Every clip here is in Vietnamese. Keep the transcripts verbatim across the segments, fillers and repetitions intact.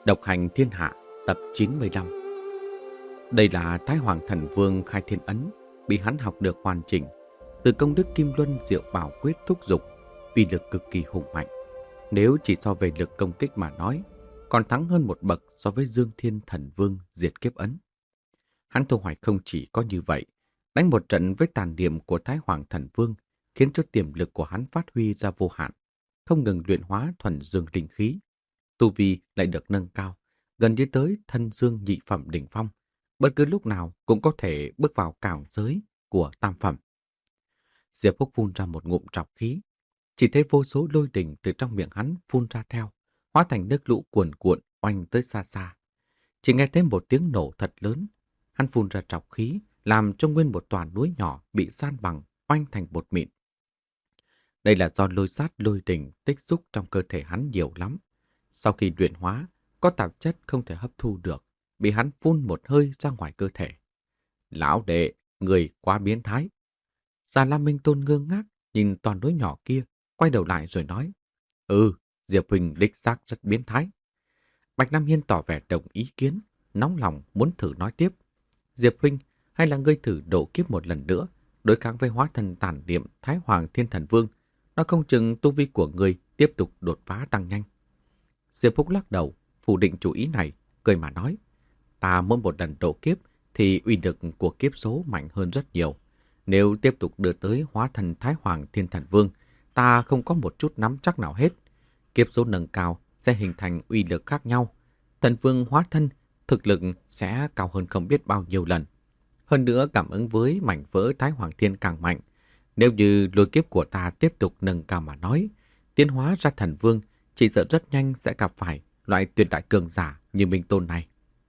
Độc hành thiên hạ tập chín mươi lăm. Đây là Thái Hoàng Thần Vương khai thiên ấn, bị hắn học được hoàn chỉnh. Từ công đức Kim Luân Diệu Bảo Quyết thúc dục, uy lực cực kỳ hùng mạnh. Nếu chỉ so về lực công kích mà nói, còn thắng hơn một bậc so với Dương Thiên Thần Vương diệt kiếp ấn. Hắn thu hoạch không chỉ có như vậy, đánh một trận với tàn niệm của Thái Hoàng Thần Vương khiến cho tiềm lực của hắn phát huy ra vô hạn, không ngừng luyện hóa thuần dương linh khí. Tu vi lại được nâng cao, gần như tới thân dương nhị phẩm đỉnh phong, bất cứ lúc nào cũng có thể bước vào cảng giới của tam phẩm. Diệp Húc phun ra một ngụm trọc khí, chỉ thấy vô số lôi đỉnh từ trong miệng hắn phun ra theo, hóa thành nước lũ cuồn cuộn oanh tới xa xa. Chỉ nghe thấy một tiếng nổ thật lớn, hắn phun ra trọc khí, làm cho nguyên một tòa núi nhỏ bị san bằng, oanh thành bột mịn. Đây là do lôi sát lôi đỉnh tích xúc trong cơ thể hắn nhiều lắm. Sau khi luyện hóa, có tạp chất không thể hấp thu được, bị hắn phun một hơi ra ngoài cơ thể. Lão đệ, người quá biến thái. Già Lam Minh Tôn ngơ ngác, nhìn toàn núi nhỏ kia, quay đầu lại rồi nói. Ừ, Diệp Huỳnh đích xác rất biến thái. Bạch Nam Hiên tỏ vẻ đồng ý kiến, nóng lòng muốn thử nói tiếp. Diệp Huynh, hay là ngươi thử độ kiếp một lần nữa, đối kháng với hóa thân tản niệm Thái Hoàng Thiên Thần Vương, nó không chừng tu vi của ngươi tiếp tục đột phá tăng nhanh. Diệp Húc lắc đầu, phủ định chủ ý này, cười mà nói. Ta mỗi một lần độ kiếp thì uy lực của kiếp số mạnh hơn rất nhiều. Nếu tiếp tục đưa tới hóa thân Thái Hoàng Thiên Thần Vương, ta không có một chút nắm chắc nào hết. Kiếp số nâng cao sẽ hình thành uy lực khác nhau. Thần Vương hóa thân, thực lực sẽ cao hơn không biết bao nhiêu lần. Hơn nữa cảm ứng với mảnh vỡ Thái Hoàng Thiên càng mạnh. Nếu như lôi kiếp của ta tiếp tục nâng cao mà nói, tiến hóa ra Thần Vương, chỉ sợ rất nhanh sẽ gặp phải loại tuyệt đại cường giả như Minh Tôn này.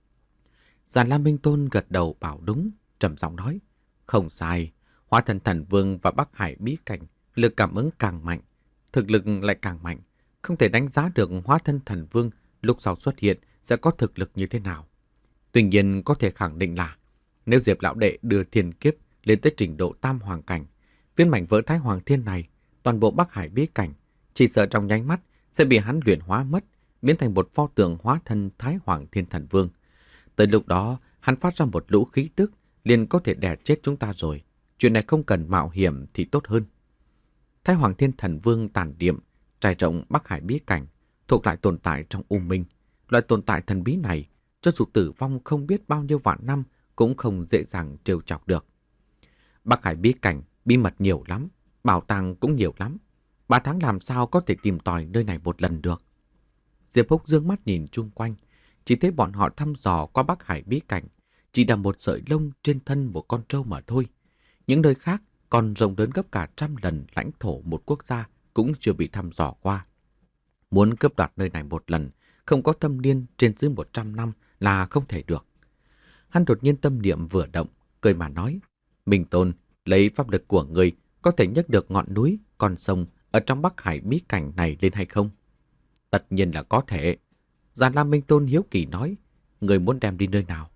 Già Lam Minh Tôn gật đầu bảo đúng, trầm giọng nói. Không sai, hóa thân Thần Vương và Bắc Hải bí cảnh, lực cảm ứng càng mạnh, thực lực lại càng mạnh. Không thể đánh giá được hóa thân Thần Vương lúc sau xuất hiện sẽ có thực lực như thế nào. Tuy nhiên có thể khẳng định là, nếu Diệp Lão Đệ đưa thiên kiếp lên tới trình độ tam hoàng cảnh, viên mảnh vỡ Thái Hoàng Thiên này, toàn bộ Bắc Hải bí cảnh, chỉ sợ trong nháy mắt sẽ bị hắn luyện hóa mất, biến thành một pho tượng hóa thân Thái Hoàng Thiên Thần Vương. Tới lúc đó, hắn phát ra một lũ khí tức, liền có thể đè chết chúng ta rồi. Chuyện này không cần mạo hiểm thì tốt hơn. Thái Hoàng Thiên Thần Vương tản niệm, trải rộng Bắc Hải bí cảnh, thuộc lại tồn tại trong U Minh. Loại tồn tại thần bí này, cho dù tử vong không biết bao nhiêu vạn năm, cũng không dễ dàng trêu chọc được. Bắc Hải bí cảnh, bí mật nhiều lắm, bảo tàng cũng nhiều lắm. Ba tháng làm sao có thể tìm tòi nơi này một lần được. Diệp Húc dương mắt nhìn chung quanh, chỉ thấy bọn họ thăm dò qua Bắc Hải bí cảnh, chỉ là một sợi lông trên thân một con trâu mà thôi. Những nơi khác còn rộng lớn gấp cả trăm lần lãnh thổ một quốc gia cũng chưa bị thăm dò qua. Muốn cướp đoạt nơi này một lần, không có thâm niên trên dưới một trăm năm là không thể được. Hắn đột nhiên tâm niệm vừa động, cười mà nói. Minh Tôn, lấy pháp lực của người có thể nhấc được ngọn núi, con sông ở trong Bắc Hải bí cảnh này lên hay không? Tất nhiên là có thể. Già Lam Minh Tôn hiếu kỳ nói, người muốn đem đi nơi nào?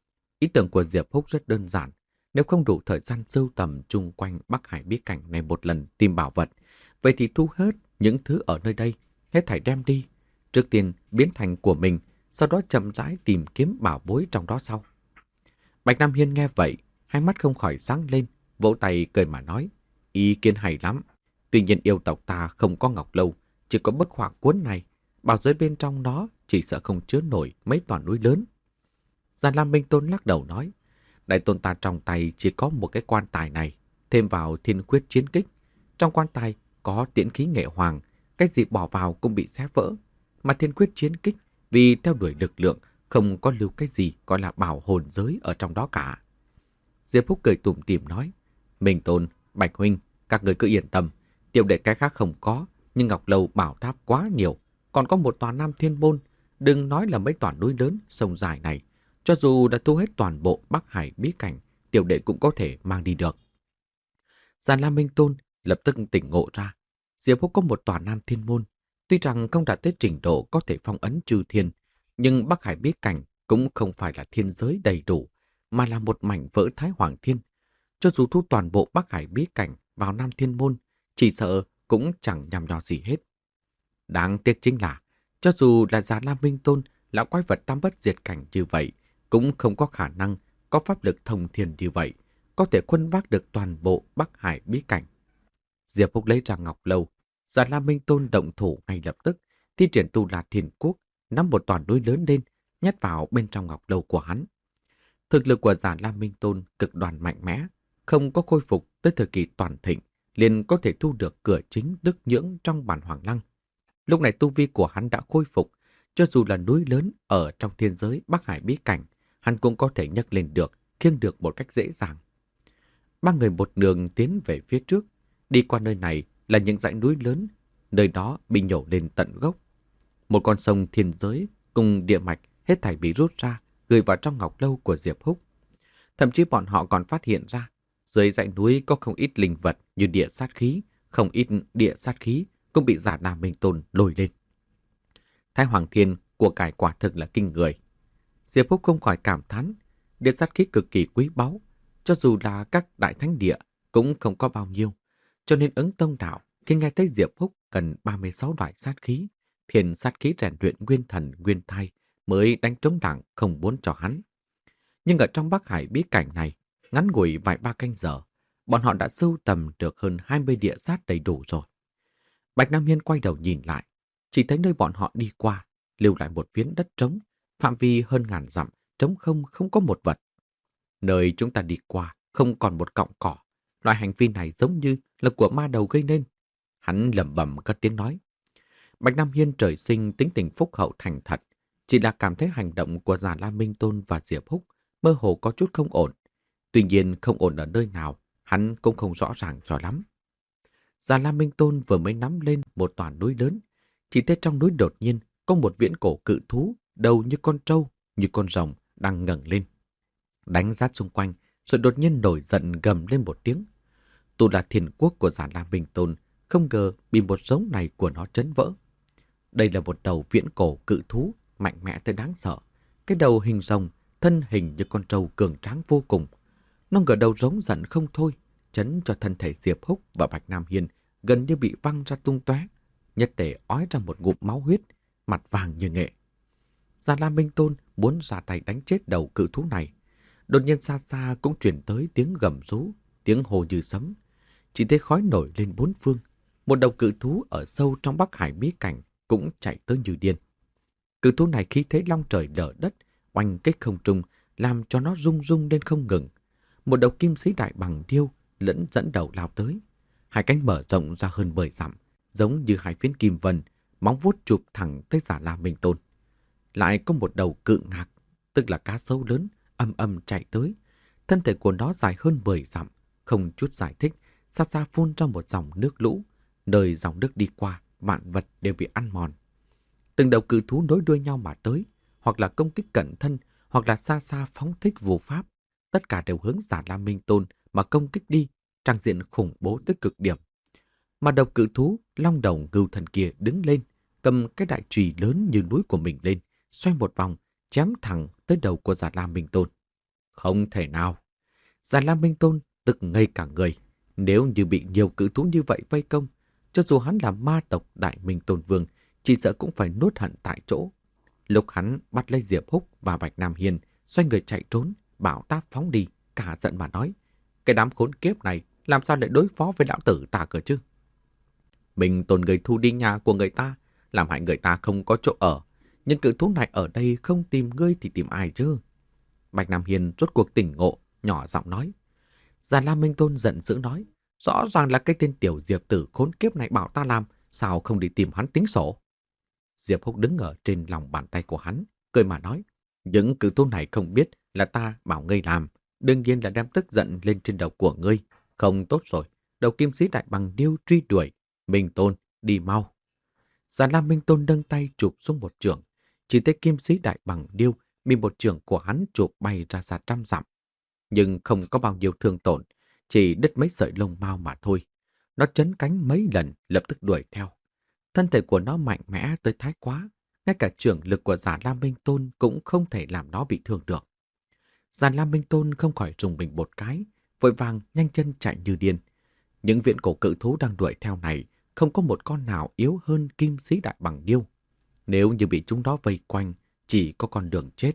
Ý tưởng của Diệp Húc rất đơn giản. Nếu không đủ thời gian sưu tầm chung quanh Bắc Hải bí cảnh này một lần tìm bảo vật, vậy thì thu hết những thứ ở nơi đây, hết thảy đem đi. Trước tiên biến thành của mình, sau đó chậm rãi tìm kiếm bảo bối trong đó sau. Bạch Nam Hiên nghe vậy, hai mắt không khỏi sáng lên, vỗ tay cười mà nói. Ý kiến hay lắm. Tuy nhiên yêu tộc ta không có ngọc lâu, chỉ có bức họa cuốn này. Bảo giới bên trong nó chỉ sợ không chứa nổi mấy tòa núi lớn. Già Lam Minh Tôn lắc đầu nói. Đại tôn ta trong tay chỉ có một cái quan tài này, thêm vào thiên quyết chiến kích. Trong quan tài có tiễn khí nghệ hoàng, cái gì bỏ vào cũng bị xé vỡ. Mà thiên quyết chiến kích vì theo đuổi lực lượng không có lưu cái gì gọi là bảo hồn giới ở trong đó cả. Diệp Húc cười tủm tỉm nói. Minh Tôn, Bạch Huynh, các người cứ yên tâm. Tiểu đệ cái khác không có, nhưng Ngọc Lâu bảo tháp quá nhiều. Còn có một tòa Nam Thiên Môn, đừng nói là mấy tòa núi lớn, sông dài này. Cho dù đã thu hết toàn bộ Bắc Hải bí cảnh, tiểu đệ cũng có thể mang đi được. Già Lam Minh Tôn lập tức tỉnh ngộ ra. Diệp Húc có một tòa Nam Thiên Môn. Tuy rằng không đạt tới trình độ có thể phong ấn chư thiên, nhưng Bắc Hải bí cảnh cũng không phải là thiên giới đầy đủ, mà là một mảnh vỡ Thái Hoàng Thiên. Cho dù thu toàn bộ Bắc Hải bí cảnh vào Nam Thiên Môn, chỉ sợ cũng chẳng nhằm nhò gì hết. Đáng tiếc chính là, cho dù là Già Lam Minh Tôn lão quái vật tam bất diệt cảnh như vậy cũng không có khả năng có pháp lực thông thiên như vậy, có thể khuân vác được toàn bộ Bắc Hải bí cảnh. Diệp Húc lấy ra ngọc lâu, Già Lam Minh Tôn động thủ ngay lập tức, thi triển Tu La Thiên Quốc, nắm một toàn núi lớn lên, nhét vào bên trong ngọc lâu của hắn. Thực lực của Già Lam Minh Tôn cực đoan mạnh mẽ, không có khôi phục tới thời kỳ toàn thịnh, liền có thể thu được cửa chính Đức Nhưỡng trong bản Hoàng Lăng. Lúc này tu vi của hắn đã khôi phục, cho dù là núi lớn ở trong thiên giới Bắc Hải bí cảnh, hắn cũng có thể nhấc lên được, khiêng được một cách dễ dàng. Ba người một đường tiến về phía trước, đi qua nơi này là những dãy núi lớn, nơi đó bị nhổ lên tận gốc. Một con sông thiên giới cùng địa mạch hết thảy bị rút ra, gửi vào trong ngọc lâu của Diệp Húc. Thậm chí bọn họ còn phát hiện ra, dưới dãy núi có không ít linh vật như địa sát khí, không ít địa sát khí cũng bị Già Lam Minh Tôn lôi lên. Thái Hoàng Thiên của cải quả thực là kinh người. Diệp Húc không khỏi cảm thán, địa sát khí cực kỳ quý báu, cho dù là các đại thánh địa cũng không có bao nhiêu, cho nên ứng tông đạo khi nghe thấy Diệp Húc cần ba mươi sáu loại sát khí, thiền sát khí rèn luyện nguyên thần nguyên thai mới đánh trống đảng không muốn cho hắn. Nhưng ở trong Bắc Hải bí cảnh này, ngắn ngủi vài ba canh giờ, bọn họ đã sưu tầm được hơn hai mươi địa sát đầy đủ rồi. Bạch Nam Hiên quay đầu nhìn lại, chỉ thấy nơi bọn họ đi qua, lưu lại một phiến đất trống, phạm vi hơn ngàn dặm, trống không không có một vật. Nơi chúng ta đi qua không còn một cọng cỏ, loại hành vi này giống như là của ma đầu gây nên. Hắn lẩm bẩm cất tiếng nói. Bạch Nam Hiên trời sinh tính tình phúc hậu thành thật, chỉ là cảm thấy hành động của Già Lam Minh Tôn và Diệp Húc mơ hồ có chút không ổn. Tuy nhiên không ổn ở nơi nào, hắn cũng không rõ ràng cho lắm. Già Lam Minh Tôn vừa mới nắm lên một tòa núi lớn, chỉ thấy trong núi đột nhiên có một viễn cổ cự thú, đầu như con trâu, như con rồng đang ngẩng lên, đánh rát xung quanh, rồi đột nhiên nổi giận gầm lên một tiếng. Tu La Thiên Quốc của Già Lam Minh Tôn không ngờ bị một giống này của nó chấn vỡ. Đây là một đầu viễn cổ cự thú mạnh mẽ tới đáng sợ. Cái đầu hình rồng, thân hình như con trâu cường tráng vô cùng. Nó ngửa đầu rống giận không thôi, chấn cho thân thể Diệp Húc và Bạch Nam Hiên gần như bị văng ra tung tóe, nhất tề ói ra một ngụm máu huyết, mặt vàng như nghệ. Già Lam Minh Tôn muốn ra tay đánh chết đầu cự thú này. Đột nhiên xa xa cũng truyền tới tiếng gầm rú, tiếng hô như sấm. Chỉ thấy khói nổi lên bốn phương. Một đầu cự thú ở sâu trong Bắc Hải bí cảnh cũng chạy tới như điên. Cự thú này khí thế long trời lở đất, oanh kích không trung, làm cho nó rung rung lên không ngừng. Một đầu kim sĩ đại bằng điêu lẫn dẫn đầu lao tới. Hai cánh mở rộng ra hơn mười dặm, giống như hai phiến kim vân, móng vuốt chụp thẳng tới Già Lam Minh Tôn. Lại có một đầu cự ngạc, tức là cá sấu lớn, âm âm chạy tới. Thân thể của nó dài hơn mười dặm, không chút giải thích, xa xa phun ra một dòng nước lũ. Nơi dòng nước đi qua, vạn vật đều bị ăn mòn. Từng đầu cự thú nối đuôi nhau mà tới, hoặc là công kích cận thân, hoặc là xa xa phóng thích vô pháp. Tất cả đều hướng Già Lam Minh Tôn mà công kích đi, trang diện khủng bố tới cực điểm. Mà đầu cự thú, long đầu ngưu thần kia đứng lên, cầm cái đại chùy lớn như núi của mình lên, xoay một vòng, chém thẳng tới đầu của Già Lam Minh Tôn. Không thể nào. Già Lam Minh Tôn tức ngây cả người. Nếu như bị nhiều cự thú như vậy vây công, cho dù hắn là ma tộc Đại Minh Tôn Vương, chỉ sợ cũng phải nuốt hận tại chỗ. Lúc hắn bắt lấy Diệp Húc và Bạch Nam Hiên, xoay người chạy trốn, bảo táp phóng đi, cả giận mà nói. Cái đám khốn kiếp này làm sao lại đối phó với lão tử ta cơ chứ? Mình Tôn người thu đi nhà của người ta, làm hại người ta không có chỗ ở. Nhưng cự thú này ở đây không tìm ngươi thì tìm ai chứ? Bạch Nam Hiên rốt cuộc tỉnh ngộ, nhỏ giọng nói. Già Lam Minh Tôn giận dữ nói. Rõ ràng là cái tên tiểu Diệp tử khốn kiếp này bảo ta làm, sao không đi tìm hắn tính sổ? Diệp Húc đứng ở trên lòng bàn tay của hắn, cười mà nói. Những cự thú này không biết là ta bảo ngươi làm, đương nhiên là đem tức giận lên trên đầu của ngươi. Không tốt rồi, đầu kim sĩ đại bằng điêu truy đuổi. Minh Tôn, đi mau. Già Lam Minh Tôn nâng tay chụp xuống một trường. Chỉ thấy kim sĩ đại bằng điêu bị một trường của hắn chụp bay ra xa trăm dặm. Nhưng không có bao nhiêu thương tổn, chỉ đứt mấy sợi lông mao mà thôi. Nó chấn cánh mấy lần lập tức đuổi theo. Thân thể của nó mạnh mẽ tới thái quá, ngay cả trưởng lực của Già Lam Minh Tôn cũng không thể làm nó bị thương được. Già Lam Minh Tôn không khỏi rùng mình một cái, vội vàng nhanh chân chạy như điên. Những viễn cổ cự thú đang đuổi theo này không có một con nào yếu hơn kim sĩ đại bằng điêu. Nếu như bị chúng đó vây quanh, chỉ có con đường chết.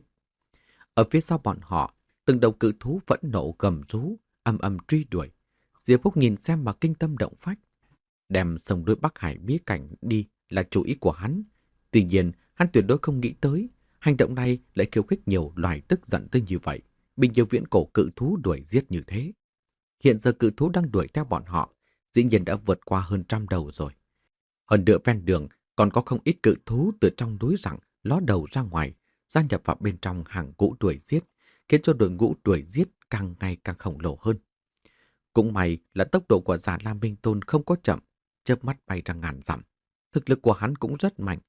Ở phía sau bọn họ, từng đầu cự thú phẫn nộ gầm rú, âm âm truy đuổi. Diệp Húc nhìn xem mà kinh tâm động phách. Đem sông đuôi Bắc Hải bí cảnh đi là chủ ý của hắn. Tuy nhiên, hắn tuyệt đối không nghĩ tới, hành động này lại khiêu khích nhiều loài tức giận tới như vậy, bị nhiều viễn cổ cự thú đuổi giết như thế. Hiện giờ cự thú đang đuổi theo bọn họ, dĩ nhiên đã vượt qua hơn trăm đầu rồi. Hơn nữa ven đường còn có không ít cự thú từ trong núi rặng ló đầu ra ngoài, gia nhập vào bên trong hàng ngũ đuổi giết, khiến cho đội ngũ đuổi giết càng ngày càng khổng lồ hơn. Cũng may là tốc độ của Già Lam Minh Tôn không có chậm, chớp mắt bay ra ngàn dặm. Thực lực của hắn cũng rất mạnh.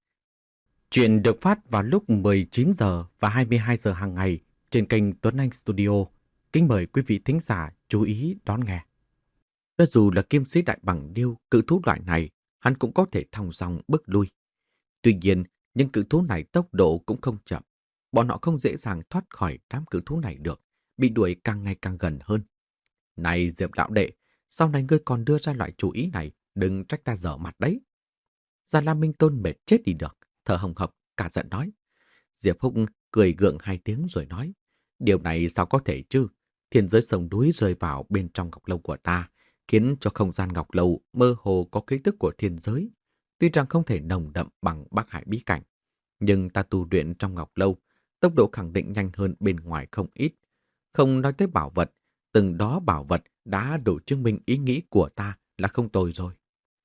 Chuyện được phát vào lúc mười chín giờ và hai mươi hai giờ hàng ngày trên kênh Tuấn Anh Studio. Kính mời quý vị thính giả chú ý đón nghe. Cho dù là kim sĩ đại bằng điêu, cự thú loại này, hắn cũng có thể thong dong bước lui. Tuy nhiên, những cự thú này tốc độ cũng không chậm. Bọn họ không dễ dàng thoát khỏi đám cự thú này được, bị đuổi càng ngày càng gần hơn. Này Diệp đạo đệ, sau này ngươi còn đưa ra loại chủ ý này, đừng trách ta dở mặt đấy. Già Lam Minh Tôn mệt chết đi được, thở hồng hộc, cả giận nói. Diệp Húc cười gượng hai tiếng rồi nói, điều này sao có thể chứ? Thiên giới sông núi rơi vào bên trong ngọc lâu của ta, khiến cho không gian ngọc lâu mơ hồ có ký tức của thiên giới. Tuy rằng không thể nồng đậm bằng Bắc Hải bí cảnh, nhưng ta tu luyện trong ngọc lâu, tốc độ khẳng định nhanh hơn bên ngoài không ít. Không nói tới bảo vật, từng đó bảo vật đã đủ chứng minh ý nghĩ của ta là không tồi rồi.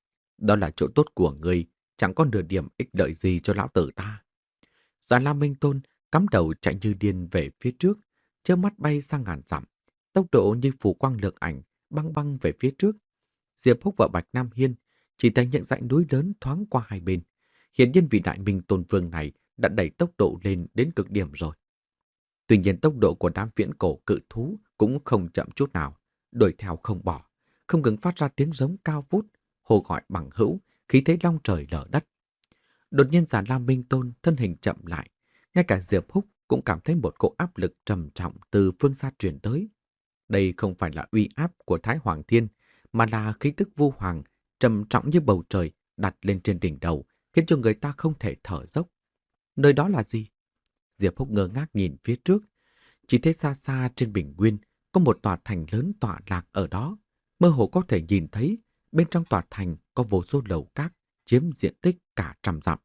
Đó là chỗ tốt của người, chẳng có nửa điểm ích lợi gì cho lão tử ta. Già Lam Minh Tôn cắm đầu chạy như điên về phía trước, chớp mắt bay sang ngàn dặm, tốc độ như phủ quang lược ảnh, băng băng về phía trước. Diệp Húc và Bạch Nam Hiên chỉ thấy những dãy núi lớn thoáng qua hai bên. Hiển nhiên vị đại minh tôn vương này đã đẩy tốc độ lên đến cực điểm rồi. Tuy nhiên tốc độ của đám viễn cổ cự thú cũng không chậm chút nào, đuổi theo không bỏ, không ngừng phát ra tiếng giống cao vút, hô gọi bằng hữu, khí thế long trời lở đất. Đột nhiên Già Lam Minh Tôn thân hình chậm lại, ngay cả Diệp Húc cũng cảm thấy một cỗ áp lực trầm trọng từ phương xa truyền tới. Đây không phải là uy áp của Thái Hoàng Thiên, mà là khí tức vu hoàng trầm trọng như bầu trời đặt lên trên đỉnh đầu, khiến cho người ta không thể thở dốc. Nơi đó là gì? Diệp Húc ngơ ngác nhìn phía trước, chỉ thấy xa xa trên bình nguyên có một tòa thành lớn tọa lạc ở đó, mơ hồ có thể nhìn thấy bên trong tòa thành có vô số lầu các chiếm diện tích cả trăm dặm.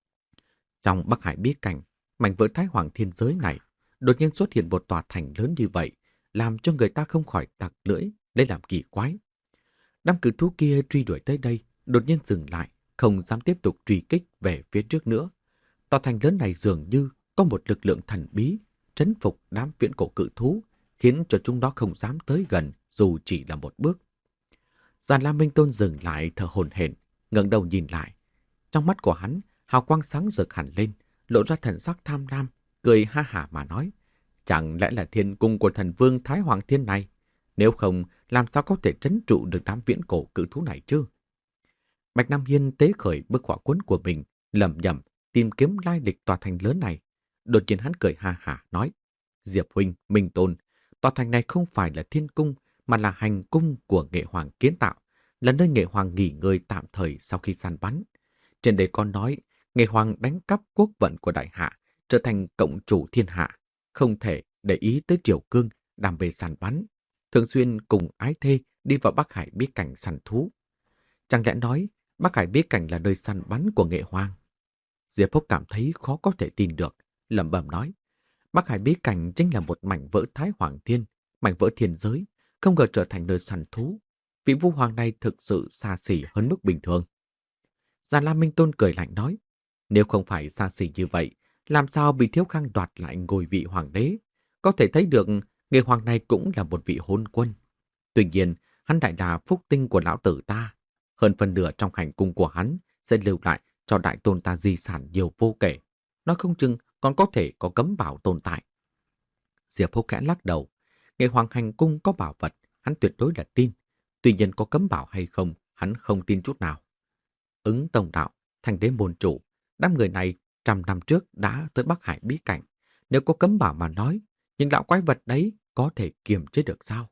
Trong Bắc Hải bí cảnh, mảnh vỡ Thái Hoàng Thiên giới này, đột nhiên xuất hiện một tòa thành lớn như vậy, làm cho người ta không khỏi tặc lưỡi, lấy làm kỳ quái. Đám cự thú kia truy đuổi tới đây, đột nhiên dừng lại, không dám tiếp tục truy kích về phía trước nữa. Tòa thành lớn này dường như có một lực lượng thần bí, trấn phục đám viễn cổ cự thú, khiến cho chúng nó không dám tới gần dù chỉ là một bước. Già Lam Minh Tôn dừng lại thở hổn hển, ngẩng đầu nhìn lại. Trong mắt của hắn, hào quang sáng rực hẳn lên, lộ ra thần sắc tham lam, cười ha hả mà nói. Chẳng lẽ là thiên cung của thần vương Thái Hoàng Thiên này? Nếu không, làm sao có thể trấn trụ được đám viễn cổ cự thú này chứ? Bạch Nam Hiên tế khởi bức họa cuốn của mình, lẩm nhẩm tìm kiếm lai lịch tòa thành lớn này. Đột nhiên hắn cười ha hả nói, Diệp huynh, Minh Tôn, tòa thành này không phải là thiên cung, mà là hành cung của Nghệ Hoàng kiến tạo, là nơi Nghệ Hoàng nghỉ ngơi tạm thời sau khi săn bắn. Trên đây con nói, Nghệ Hoàng đánh cắp quốc vận của đại hạ, trở thành cộng chủ thiên hạ, không thể để ý tới triều cương, đam mê săn bắn, thường xuyên cùng ái thê đi vào Bắc Hải bí cảnh săn thú. Chẳng lẽ nói Bắc Hải bí cảnh là nơi săn bắn của Nghệ Hoàng? Diệp Húc cảm thấy khó có thể tin được, lẩm bẩm nói, Bắc Hải bí cảnh chính là một mảnh vỡ Thái Hoàng Thiên, mảnh vỡ thiên giới, không ngờ trở thành nơi săn thú. Vị Vu Hoàng này thực sự xa xỉ hơn mức bình thường. Già Lam Minh Tôn cười lạnh nói, nếu không phải xa xỉ như vậy, làm sao bị Thiếu Khang đoạt lại ngôi vị hoàng đế? Có thể thấy được Nghệ Hoàng này cũng là một vị hôn quân. Tuy nhiên, hắn lại là phúc tinh của lão tử ta. Hơn phần nửa trong hành cung của hắn sẽ lưu lại cho đại tôn ta di sản nhiều vô kể. Nó không chừng còn có thể có cấm bảo tồn tại. Diệp Húc khẽ lắc đầu. Nghệ Hoàng hành cung có bảo vật, hắn tuyệt đối là tin. Tuy nhiên có cấm bảo hay không, hắn không tin chút nào. Ứng Tông Đạo, thành đế môn chủ, đám người này trăm năm trước đã tới Bắc Hải bí cảnh. Nếu có cấm bảo mà nói, những lão quái vật đấy có thể kiềm chế được sao?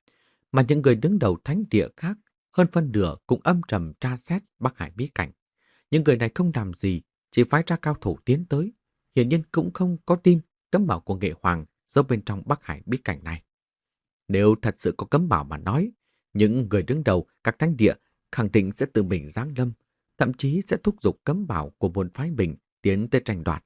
Mà những người đứng đầu thánh địa khác, hơn phân nửa cũng âm trầm tra xét Bắc Hải bí cảnh. Những người này không làm gì, chỉ phái ra cao thủ tiến tới. hiển nhiên cũng không có tin cấm bảo của Nghệ Hoàng giấu bên trong Bắc Hải bí cảnh này. Nếu thật sự có cấm bảo mà nói, những người đứng đầu các thánh địa khẳng định sẽ tự mình giáng lâm, thậm chí sẽ thúc giục cấm bảo của môn phái mình tiến tới tranh đoạt.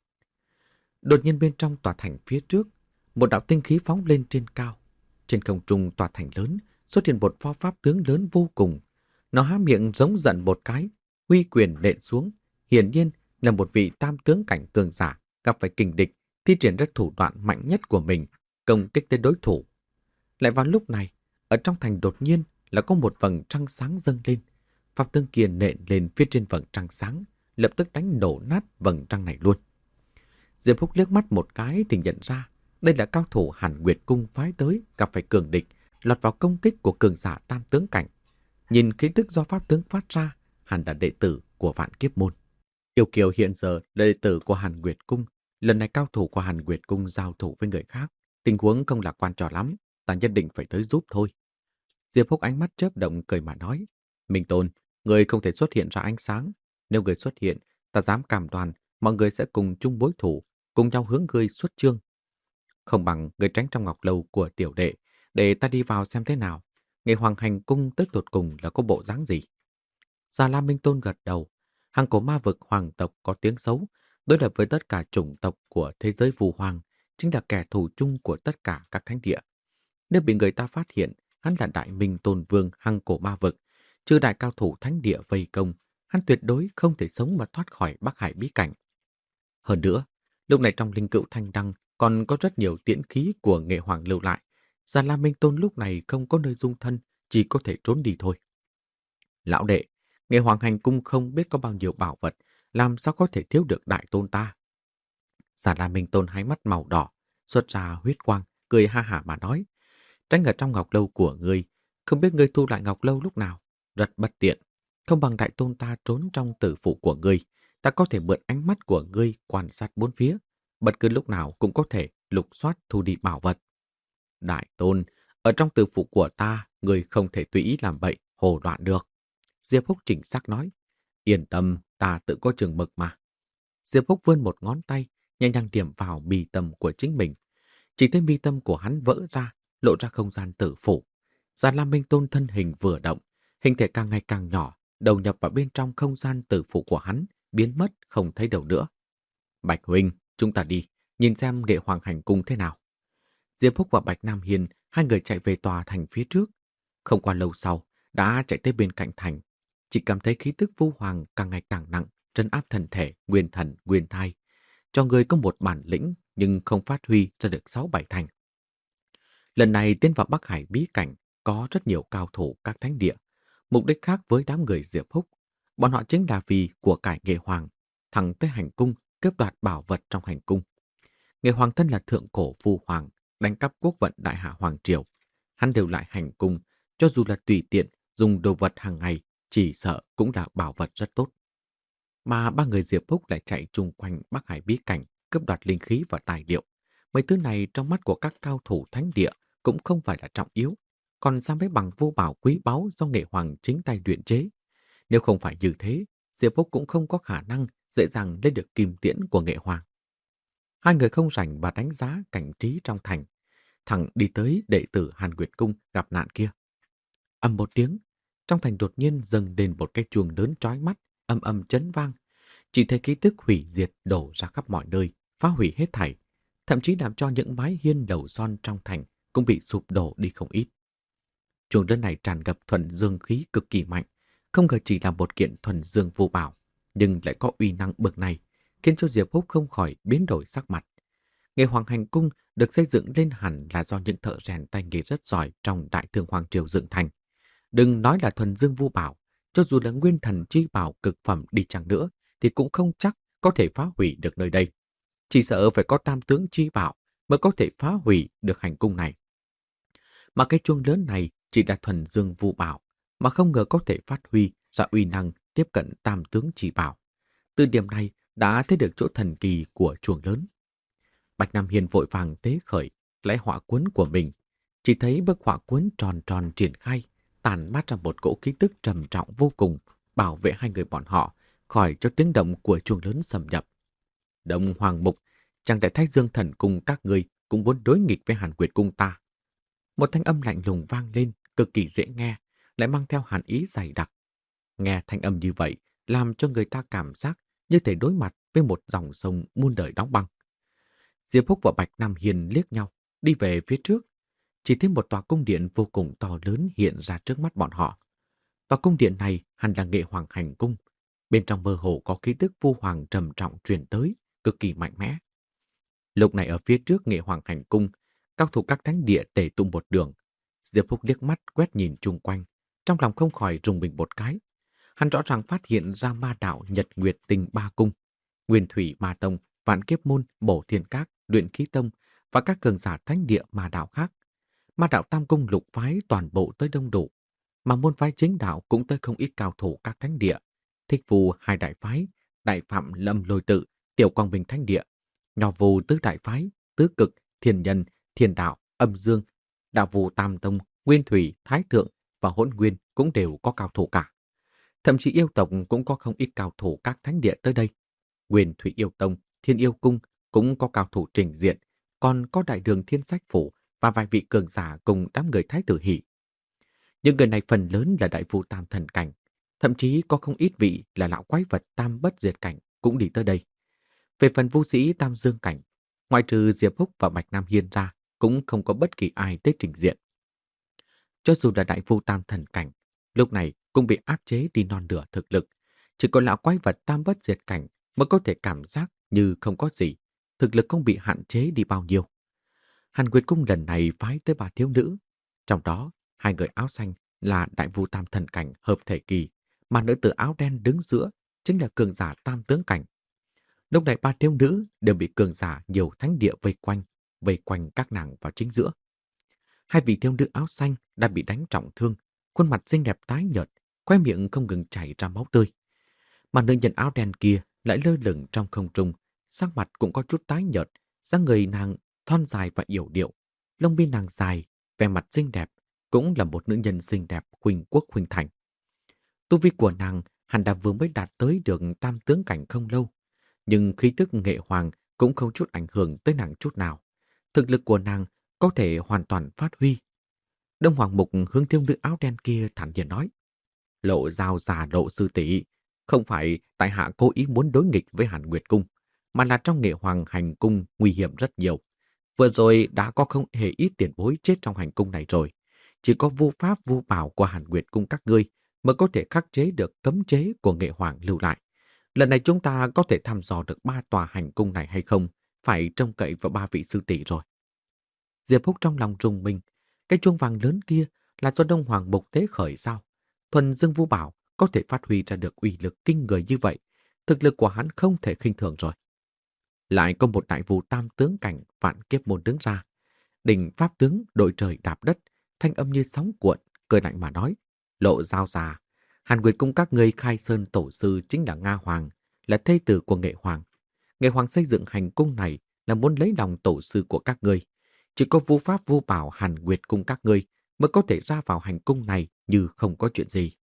Đột nhiên bên trong tòa thành phía trước, một đạo tinh khí phóng lên trên cao. Trên không trung tòa thành lớn xuất hiện một pho pháp tướng lớn vô cùng. Nó há miệng giống giận một cái, huy quyền nện xuống. Hiển nhiên là một vị tam tướng cảnh cường giả gặp phải kình địch, thi triển ra thủ đoạn mạnh nhất của mình, công kích tới đối thủ. Lại vào lúc này, ở trong thành đột nhiên là có một vầng trăng sáng dâng lên. Pháp tướng kia nện lên phía trên vầng trăng sáng, lập tức đánh nổ nát vầng trăng này luôn. Diệp Húc liếc mắt một cái thì nhận ra đây là cao thủ Hàn Nguyệt Cung phái tới gặp phải cường địch, lọt vào công kích của cường giả tam tướng cảnh. Nhìn khí tức do pháp tướng phát ra, hẳn là đệ tử của Vạn Kiếp Môn. Yêu Kiều hiện giờ là đệ tử của Hàn Nguyệt Cung, lần này cao thủ của Hàn Nguyệt Cung giao thủ với người khác, tình huống không lạc quan cho lắm, ta nhất định phải tới giúp thôi. Diệp Húc ánh mắt chớp động cười mà nói, Minh Tôn, người không thể xuất hiện ra ánh sáng, nếu người xuất hiện, ta dám cam đoan mọi người sẽ cùng chung đối thủ, cùng nhau hướng ngươi xuất chương. Không bằng người tránh trong ngọc lâu của tiểu đệ, để ta đi vào xem thế nào. Nghệ Hoàng Hành Cung tới tột cùng là có bộ dáng gì? Già Lam Minh Tôn gật đầu. Hàng cổ ma vực hoàng tộc có tiếng xấu, đối lập với tất cả chủng tộc của thế giới phù hoàng, chính là kẻ thù chung của tất cả các thánh địa. Nếu bị người ta phát hiện, hắn là đại minh tôn vương Hằng cổ ma vực, trừ đại cao thủ thánh địa vây công, hắn tuyệt đối không thể sống mà thoát khỏi Bắc Hải bí cảnh. Hơn nữa, lúc này trong linh cữu thanh đăng còn có rất nhiều tiễn khí của Nghệ Hoàng lưu lại. Già Lam Minh Tôn lúc này không có nơi dung thân, chỉ có thể trốn đi thôi. Lão đệ, Nghệ Hoàng Hành Cung không biết có bao nhiêu bảo vật, làm sao có thể thiếu được đại tôn ta? Già Lam Minh Tôn hai mắt màu đỏ, xuất ra huyết quang, cười ha hả mà nói. Tránh ở trong ngọc lâu của ngươi, không biết ngươi thu lại ngọc lâu lúc nào, rất bất tiện. Không bằng đại tôn ta trốn trong tử phụ của ngươi, ta có thể mượn ánh mắt của ngươi quan sát bốn phía, bất cứ lúc nào cũng có thể lục soát thu đi bảo vật. Đại tôn, ở trong tử phụ của ta, ngươi không thể tùy ý làm vậy, hồ loạn được. Diệp Húc chỉnh xác nói, yên tâm, ta tự có chừng mực mà. Diệp Húc vươn một ngón tay, nhanh nhàng điểm vào mi tâm của chính mình. Chỉ thấy mi tâm của hắn vỡ ra, lộ ra không gian tử phụ. Già Lam Minh Tôn thân hình vừa động, hình thể càng ngày càng nhỏ, đầu nhập vào bên trong không gian tử phụ của hắn, biến mất không thấy đâu nữa. Bạch huynh, chúng ta đi, nhìn xem Nghệ Hoàng Hành Cung thế nào. Diệp Húc và Bạch Nam Hiền, hai người chạy về tòa thành phía trước. Không qua lâu sau, đã chạy tới bên cạnh thành. Chỉ cảm thấy khí tức vu hoàng càng ngày càng nặng, trấn áp thân thể, nguyên thần, nguyên thai. Cho người có một bản lĩnh, nhưng không phát huy ra được sáu bảy thành. Lần này tiến vào Bắc Hải bí cảnh, có rất nhiều cao thủ các thánh địa. Mục đích khác với đám người Diệp Húc. Bọn họ chính là vì của cải Nghệ Hoàng, thẳng tới hành cung, cướp đoạt bảo vật trong hành cung. Nghệ Hoàng thân là thượng cổ phu hoàng, đánh cắp quốc vận đại hạ hoàng triều. Hắn đều lại hành cung, cho dù là tùy tiện dùng đồ vật hàng ngày, chỉ sợ cũng là bảo vật rất tốt. Mà ba người Diệp Húc lại chạy chung quanh Bắc Hải bí cảnh, cướp đoạt linh khí và tài liệu. Mấy thứ này trong mắt của các cao thủ thánh địa cũng không phải là trọng yếu, còn sao mấy bằng vô bảo quý báu do Nghệ Hoàng chính tay luyện chế. Nếu không phải như thế, Diệp Húc cũng không có khả năng dễ dàng lấy được kim tiễn của Nghệ Hoàng. Hai người không rảnh và đánh giá cảnh trí trong thành, thẳng đi tới đệ tử Hàn Nguyệt Cung gặp nạn kia. Ầm một tiếng, trong thành đột nhiên dâng lên một cái chuông lớn chói mắt, âm âm chấn vang. Chỉ thấy khí tức hủy diệt đổ ra khắp mọi nơi, phá hủy hết thảy, thậm chí làm cho những mái hiên lầu son trong thành cũng bị sụp đổ đi không ít. Chuông lớn này tràn ngập thuần dương khí cực kỳ mạnh, không ngờ chỉ là một kiện thuần dương vô bảo, nhưng lại có uy năng bậc này, khiến cho Diệp Húc không khỏi biến đổi sắc mặt. Nghệ Hoàng Hành Cung được xây dựng lên hẳn là do những thợ rèn tay nghề rất giỏi trong Đại Thương Hoàng Triều dựng thành. Đừng nói là thuần dương vô bảo, cho dù là nguyên thần chi bảo cực phẩm đi chăng nữa, thì cũng không chắc có thể phá hủy được nơi đây. Chỉ sợ phải có tam tướng chi bảo mới có thể phá hủy được hành cung này. Mà cái chuông lớn này chỉ là thuần dương vô bảo, mà không ngờ có thể phát huy ra uy năng tiếp cận tam tướng chi bảo. Từ điểm này đã thấy được chỗ thần kỳ của chuông lớn. Bạch Nam Hiền vội vàng tế khởi lấy họa cuốn của mình, chỉ thấy bức họa cuốn tròn tròn triển khai, tàn mát ra một cỗ khí tức trầm trọng vô cùng, bảo vệ hai người bọn họ khỏi cho tiếng động của chuông lớn xâm nhập. Đông Hoàng Mục, Chẳng lẽ Thái Dương Thần Cung các ngươi cũng muốn đối nghịch với Hàn Nguyệt Cung ta? Một thanh âm lạnh lùng vang lên, cực kỳ dễ nghe, lại mang theo hàn ý dày đặc. Nghe thanh âm như vậy, làm cho người ta cảm giác như thể đối mặt với một dòng sông muôn đời đóng băng. Diệp Húc và Bạch Nam Hiên liếc nhau, đi về phía trước. Chỉ thấy một tòa cung điện vô cùng to lớn hiện ra trước mắt bọn họ. Tòa cung điện này hẳn là Nghệ Hoàng Hành Cung. Bên trong mơ hồ có khí tức vu hoàng trầm trọng truyền tới, cực kỳ mạnh mẽ. Lúc này ở phía trước Nghệ Hoàng Hành Cung, cao thủ các thánh địa tề tung một đường. Diệp Phúc liếc mắt quét nhìn chung quanh, trong lòng không khỏi rùng mình một cái. Hắn rõ ràng phát hiện ra ma đạo Nhật Nguyệt Tinh Ba Cung, Nguyên Thủy Ma Tông, Vạn Kiếp Môn, Bổ Thiên Các, Luyện Khí Tông và các cường giả thánh địa ma đạo khác. Ma đạo Tam Cung lục phái toàn bộ tới đông đủ, mà môn phái chính đạo cũng tới không ít cao thủ các thánh địa. Thích Phù hai đại phái, Đại Phạm Lâm Lôi Tự, Tiểu Quang Minh thánh địa, Nho Vô tứ đại phái, Tứ Cực, Thiên Nhân, Thiên Đạo, Âm Dương, Đạo Vụ Tam Tông, Nguyên Thủy, Thái Thượng và Hỗn Nguyên cũng đều có cao thủ cả. Thậm chí yêu tộc cũng có không ít cao thủ các thánh địa tới đây. Nguyên Thủy Yêu Tông, Thiên Yêu Cung cũng có cao thủ trình diện, còn có Đại Đường Thiên Sách Phủ và vài vị cường giả cùng đám người Thái tử Hỷ. Những người này phần lớn là đại phu tam thần cảnh, thậm chí có không ít vị là lão quái vật tam bất diệt cảnh cũng đi tới đây. Về phần vũ sĩ tam dương cảnh, ngoại trừ Diệp Húc và Bạch Nam Hiên ra, cũng không có bất kỳ ai tới trình diện. Cho dù là đại phu tam thần cảnh, lúc này cũng bị áp chế đi non nửa thực lực. Chỉ có lão quái vật tam bất diệt cảnh mới có thể cảm giác như không có gì, thực lực không bị hạn chế đi bao nhiêu. Hàn Nguyệt Cung lần này phái tới ba thiếu nữ, trong đó hai người áo xanh là đại vu tam thần cảnh hợp thể kỳ, mà nữ tử áo đen đứng giữa chính là cường giả tam tướng cảnh. Lúc này ba thiếu nữ đều bị cường giả nhiều thánh địa vây quanh, vây quanh các nàng vào chính giữa. Hai vị thiếu nữ áo xanh đã bị đánh trọng thương, khuôn mặt xinh đẹp tái nhợt, khóe miệng không ngừng chảy ra máu tươi. Mà nữ nhân áo đen kia lại lơ lửng trong không trung, sắc mặt cũng có chút tái nhợt, dáng người nàng thon dài và yểu điệu, lông mi nàng dài, vẻ mặt xinh đẹp, cũng là một nữ nhân xinh đẹp khuynh quốc khuynh thành. Tu vi của nàng hẳn đã vừa mới đạt tới được tam tướng cảnh không lâu, nhưng khí tức nghệ hoàng cũng không chút ảnh hưởng tới nàng chút nào. Thực lực của nàng có thể hoàn toàn phát huy. Đông Hoàng Mục hướng thiếu nữ áo đen kia thản nhiên nói: Lộ Giao già Lộ sư tỷ, không phải tại hạ cố ý muốn đối nghịch với Hàn Nguyệt Cung, mà là trong Nghệ Hoàng hành cung nguy hiểm rất nhiều. Vừa rồi đã có không hề ít tiền bối chết trong hành cung này rồi. Chỉ có vu pháp vu bảo của Hàn Nguyệt Cung các ngươi mới có thể khắc chế được cấm chế của Nghệ Hoàng lưu lại. Lần này chúng ta có thể thăm dò được ba tòa hành cung này hay không, phải trông cậy vào ba vị sư tỷ rồi. Diệp Húc trong lòng rùng mình, cái chuông vàng lớn kia là do Đông Hoàng Mục tế khởi sao? Thuần Dương Vu Bảo có thể phát huy ra được uy lực kinh người như vậy, thực lực của hắn không thể khinh thường rồi. Lại có một đại vu tam tướng cảnh Vạn Kiếp Môn đứng ra, đỉnh pháp tướng đội trời đạp đất, thanh âm như sóng cuộn, cười lạnh mà nói: Lộ Giao già, Hàn Nguyệt Cung các ngươi khai sơn tổ sư chính là Nga Hoàng, là thê tử của Nghệ Hoàng. Nghệ Hoàng xây dựng hành cung này là muốn lấy lòng tổ sư của các ngươi. Chỉ có vu pháp vu bảo Hàn Nguyệt Cung các ngươi mới có thể ra vào hành cung này như không có chuyện gì.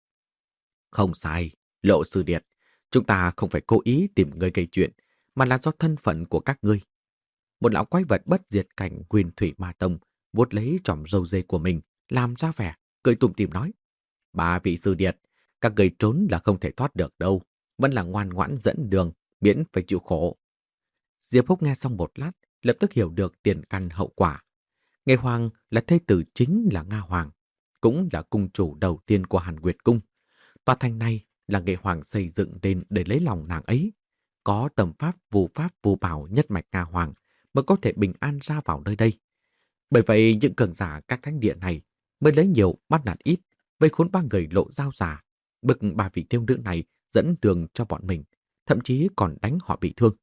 Không sai, Lộ sư điệt, chúng ta không phải cố ý tìm người gây chuyện, mà là do thân phận của các ngươi. Một lão quái vật bất diệt cảnh Nguyên Thủy Ma Tông vuốt lấy chòm râu dê của mình, làm ra vẻ, cười tủm tỉm nói: Ba vị sư điệt, các người trốn là không thể thoát được đâu, vẫn là ngoan ngoãn dẫn đường, miễn phải chịu khổ. Diệp Húc nghe xong một lát, lập tức hiểu được tiền căn hậu quả. Nghệ Hoàng là thê tử chính là Nga Hoàng, cũng là cung chủ đầu tiên của Hàn Nguyệt Cung. Tòa thành này là Nghệ Hoàng xây dựng lên để lấy lòng nàng ấy. Có tầm pháp vu pháp vu bảo nhất mạch Nga Hoàng mới có thể bình an ra vào nơi đây. Bởi vậy những cường giả các thánh địa này mới lấy nhiều bắt nạt ít, vây khốn ba người Lộ Giao già, bực ba vị thiếu nữ này dẫn đường cho bọn mình, thậm chí còn đánh họ bị thương.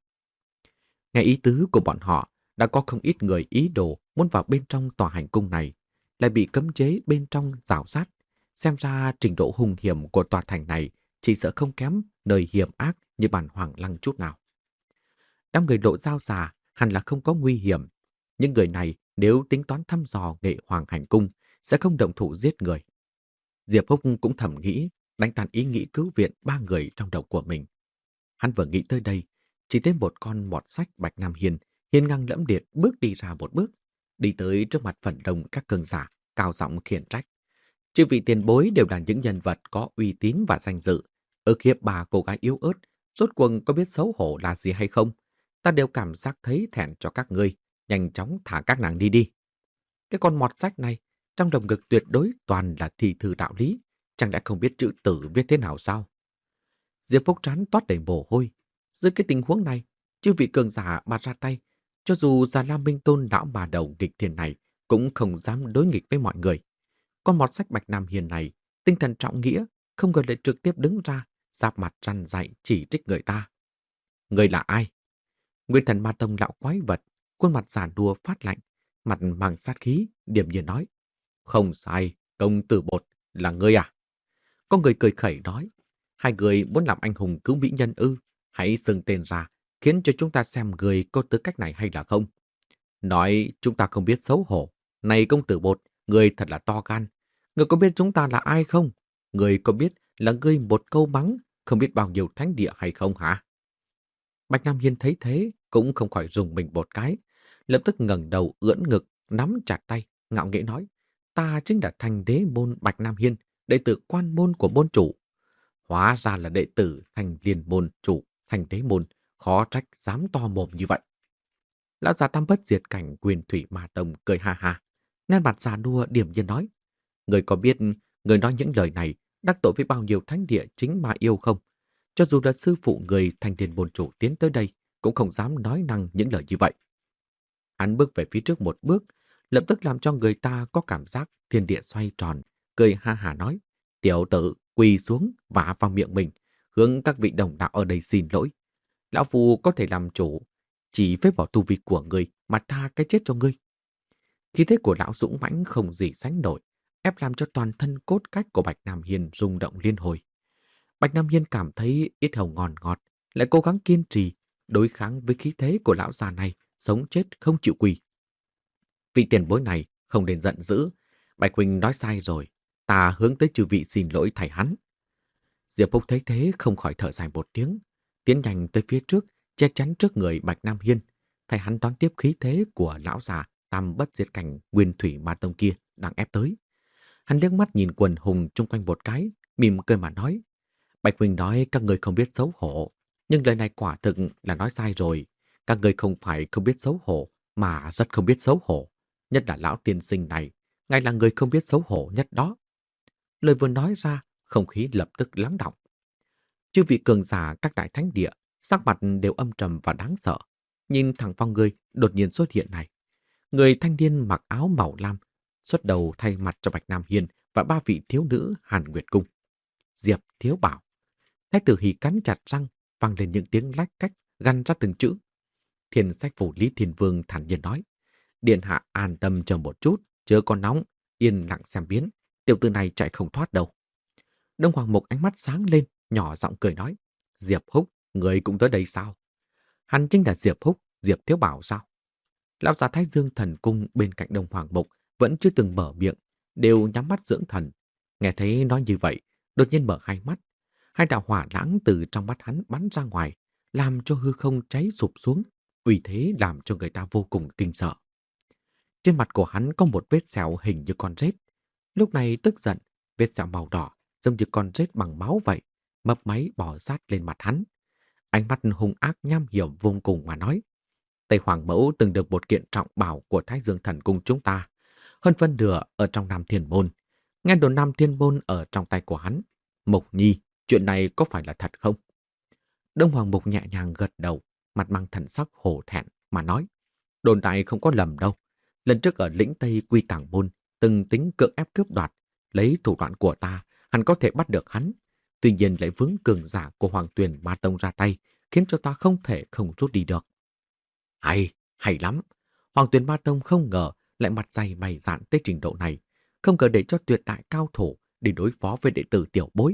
Nghe ý tứ của bọn họ, đã có không ít người ý đồ muốn vào bên trong tòa hành cung này, lại bị cấm chế bên trong rào sát. Xem ra trình độ hung hiểm của tòa thành này chỉ sợ không kém nơi hiểm ác như bản Hoàng Lăng chút nào. Đám người Lộ Giao già hẳn là không có nguy hiểm. Những người này nếu tính toán thăm dò Nghệ Hoàng hành cung sẽ không động thủ giết người. Diệp Húc cũng thầm nghĩ, đánh tan ý nghĩ cứu viện ba người trong đầu của mình. Hắn vừa nghĩ tới đây, chỉ thấy một con mọt sách Bạch Nam Hiên Hiên ngang lẫm liệt bước đi ra một bước, đi tới trước mặt phần đông các cường giả, cao giọng khiển trách. Chư vị tiền bối đều là những nhân vật có uy tín và danh dự. Ức hiếp bà cô gái yếu ớt, rốt cuộc có biết xấu hổ là gì hay không? Ta đều cảm giác thấy thẹn cho các ngươi, nhanh chóng thả các nàng đi đi. Cái con mọt sách này, trong lồng ngực tuyệt đối toàn là thi thư đạo lý, chẳng lẽ không biết chữ tử viết thế nào sao? Diệp Phúc trán toát đầy mồ hôi. Dưới cái tình huống này, chư vị cường giả mà ra tay, cho dù Già Lam Minh Tôn lão bà đầu nghịch thiền này cũng không dám đối nghịch với mọi người. Con mọt sách Bạch Nam Hiền này, tinh thần trọng nghĩa, không ngờ lại trực tiếp đứng ra, giáp mặt răn dạy chỉ trích người ta. Người là ai? Nguyên thần ma tông lão quái vật, khuôn mặt giả đùa phát lạnh, mặt mang sát khí, điềm nhiên nói. Không sai, công tử bột, là ngươi à? Có người cười khẩy nói. Hai người muốn làm anh hùng cứu mỹ nhân ư? Hãy xưng tên ra, khiến cho chúng ta xem người có tư cách này hay là không. Nói chúng ta không biết xấu hổ. Này công tử bột, người thật là to gan. Người có biết chúng ta là ai không? Người có biết là ngươi một câu mắng, không biết bao nhiêu thánh địa hay không hả? Bạch Nam Hiên thấy thế, cũng không khỏi rùng mình một cái. Lập tức ngẩng đầu ưỡn ngực, nắm chặt tay, ngạo nghễ nói. Ta chính là thành đế môn Bạch Nam Hiên, đệ tử quan môn của môn chủ. Hóa ra là đệ tử thành liên môn chủ, thành đế môn, khó trách dám to mồm như vậy. Lão già tam bất diệt cảnh quyền thủy ma tông cười ha ha. Nét mặt già đua điểm nhiên nói. Người có biết người nói những lời này đắc tội với bao nhiêu thánh địa chính ma yêu không? Cho dù là sư phụ người thành thiên môn chủ tiến tới đây, cũng không dám nói năng những lời như vậy. Hắn bước về phía trước một bước, lập tức làm cho người ta có cảm giác thiên địa xoay tròn, cười ha ha nói. Tiểu tử quỳ xuống vả vào miệng mình, hướng các vị đồng đạo ở đây xin lỗi. Lão Phu có thể làm chủ, chỉ phép bỏ tu vi của người mà tha cái chết cho ngươi. Khí thế của lão dũng mãnh không gì sánh nổi, ép làm cho toàn thân cốt cách của Bạch Nam Hiên rung động liên hồi. Bạch Nam Hiên cảm thấy ít hầu ngọt ngọt, lại cố gắng kiên trì, đối kháng với khí thế của lão già này, sống chết không chịu quỳ. Vị tiền bối này không nên giận dữ, Bạch Huynh nói sai rồi, ta hướng tới chư vị xin lỗi thầy hắn. Diệp Phúc thấy thế không khỏi thở dài một tiếng, tiến nhanh tới phía trước, che chắn trước người Bạch Nam Hiên. Thầy hắn đón tiếp khí thế của lão già tam bất diệt cảnh nguyên thủy ma tông kia đang ép tới. Hắn liếc mắt nhìn quần hùng chung quanh một cái, mỉm cười mà nói. Bạch Huynh nói các người không biết xấu hổ, nhưng lời này quả thực là nói sai rồi. Các người không phải không biết xấu hổ, mà rất không biết xấu hổ. Nhất là lão tiên sinh này, ngài là người không biết xấu hổ nhất đó. Lời vừa nói ra, không khí lập tức lắng đọng. Chư vị cường giả các đại thánh địa, sắc mặt đều âm trầm và đáng sợ. Nhìn thẳng vào người đột nhiên xuất hiện này. Người thanh niên mặc áo màu lam, xuất đầu thay mặt cho Bạch Nam Hiên và ba vị thiếu nữ Hàn Nguyệt Cung. Diệp Thiếu Bảo. Thái tử Hỉ cắn chặt răng, vang lên những tiếng lách cách, gằn ra từng chữ. Thiên Sách Phủ Lý Thiên Vương thản nhiên nói. Điện hạ an tâm chờ một chút, chớ có nóng, yên lặng xem biến. Tiểu tử này chạy không thoát đâu. Đông Hoàng Mục ánh mắt sáng lên, nhỏ giọng cười nói. Diệp Húc, người cũng tới đây sao? Hắn chính là Diệp Húc, Diệp Thiếu Bảo sao? Lão già Thái Dương Thần Cung bên cạnh Đông Hoàng Mục vẫn chưa từng mở miệng, đều nhắm mắt dưỡng thần. Nghe thấy nói như vậy, đột nhiên mở hai mắt. Hai đạo hỏa lãng từ trong mắt hắn bắn ra ngoài, làm cho hư không cháy sụp xuống, uy thế làm cho người ta vô cùng kinh sợ. Trên mặt của hắn có một vết sẹo hình như con rết. Lúc này tức giận, vết sẹo màu đỏ giống như con rết bằng máu vậy, mấp máy bò sát lên mặt hắn. Ánh mắt hung ác nham hiểm vô cùng mà nói. Tây Hoàng Mẫu từng được một kiện trọng bảo của Thái Dương Thần Cung chúng ta, hơn phân nửa ở trong Nam Thiên Môn. Nghe đồn Nam Thiên Môn ở trong tay của hắn. Mộc Nhi, chuyện này có phải là thật không? Đông Hoàng Mục nhẹ nhàng gật đầu, mặt mang thần sắc hổ thẹn mà nói. Đồn đại không có lầm đâu. Lần trước ở lĩnh Tây Quy Tàng Môn, từng tính cưỡng ép cướp đoạt, lấy thủ đoạn của ta, hắn có thể bắt được hắn. Tuy nhiên lại vướng cường giả của Hoàng Tuyền Ma Tông ra tay, khiến cho ta không thể không rút đi được. Hay, hay lắm. Hoàng Tuyền Ma Tông không ngờ lại mặt dày mày dạn tới trình độ này, không ngờ để cho tuyệt đại cao thủ đi đối phó với đệ tử tiểu bối.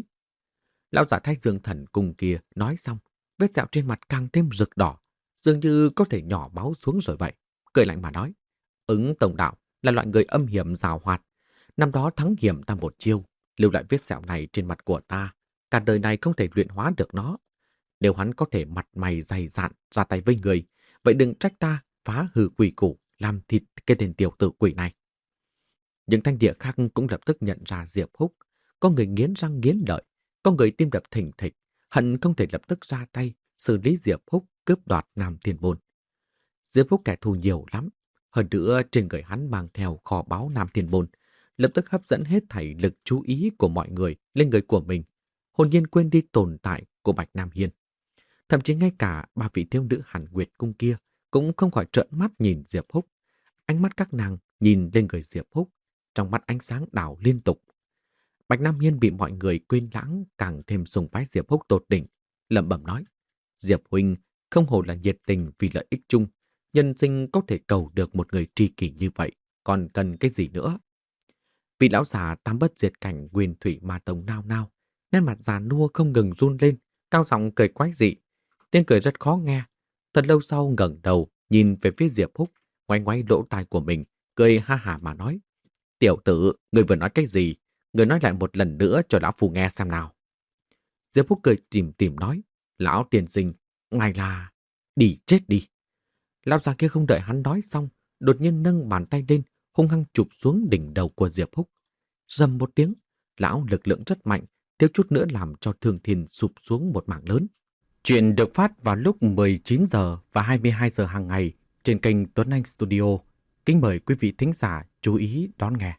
Lão giả Thái Dương Thần Cung kia nói xong, vết sẹo trên mặt càng thêm rực đỏ, dường như có thể nhỏ máu xuống rồi vậy. Cười lạnh mà nói, ứng tổng đạo là loại người âm hiểm giàu hoạt. Năm đó thắng hiểm ta một chiêu, lưu lại vết sẹo này trên mặt của ta, cả đời này không thể luyện hóa được nó. Nếu hắn có thể mặt mày dày dạn ra tay với người, vậy đừng trách ta phá hư quỷ củ, làm thịt cái tên tiểu tử quỷ này. Những thanh địa khác cũng lập tức nhận ra Diệp Húc. Có người nghiến răng nghiến lợi, có người tim đập thình thịch, hận không thể lập tức ra tay xử lý Diệp Húc cướp đoạt Nam Thiên Môn. Diệp Húc kẻ thù nhiều lắm, hơn nữa trên người hắn mang theo kho báu Nam Thiên Môn, lập tức hấp dẫn hết thảy lực chú ý của mọi người lên người của mình, hồn nhiên quên đi tồn tại của Bạch Nam Hiên. Thậm chí ngay cả ba vị thiếu nữ Hàn Nguyệt cung kia cũng không khỏi trợn mắt nhìn Diệp Húc. Ánh mắt các nàng nhìn lên người Diệp Húc, trong mắt ánh sáng đảo liên tục. Bạch Nam Hiên bị mọi người quên lãng, càng thêm sùng bái Diệp Húc tột đỉnh, lẩm bẩm nói: Diệp huynh không hổ là nhiệt tình vì lợi ích chung, nhân sinh có thể cầu được một người tri kỷ như vậy, còn cần cái gì nữa? Vị lão già tam bất diệt cảnh Nguyên Thủy Ma Tông nao nao, nét mặt già nua không ngừng run lên, cao giọng cười quái dị. Tiếng cười rất khó nghe. Thật lâu sau ngẩng đầu nhìn về phía Diệp Húc, ngoáy ngoáy lỗ tai của mình, cười ha hả mà nói: Tiểu tử, người vừa nói cái gì? Người nói lại một lần nữa cho lão phu nghe xem nào. Diệp Húc cười tìm tìm nói: Lão tiền sinh, ngài là... đi chết đi. Lão già kia không đợi hắn nói xong, đột nhiên nâng bàn tay lên, hung hăng chụp xuống đỉnh đầu của Diệp Húc. Rầm một tiếng, lão lực lượng rất mạnh, thiếu chút nữa làm cho Thương Thiên sụp xuống một mảng lớn. Chuyện được phát vào lúc mười chín giờ và hai mươi hai giờ hàng ngày trên kênh Tuấn Anh Studio. Kính mời quý vị thính giả chú ý đón nghe.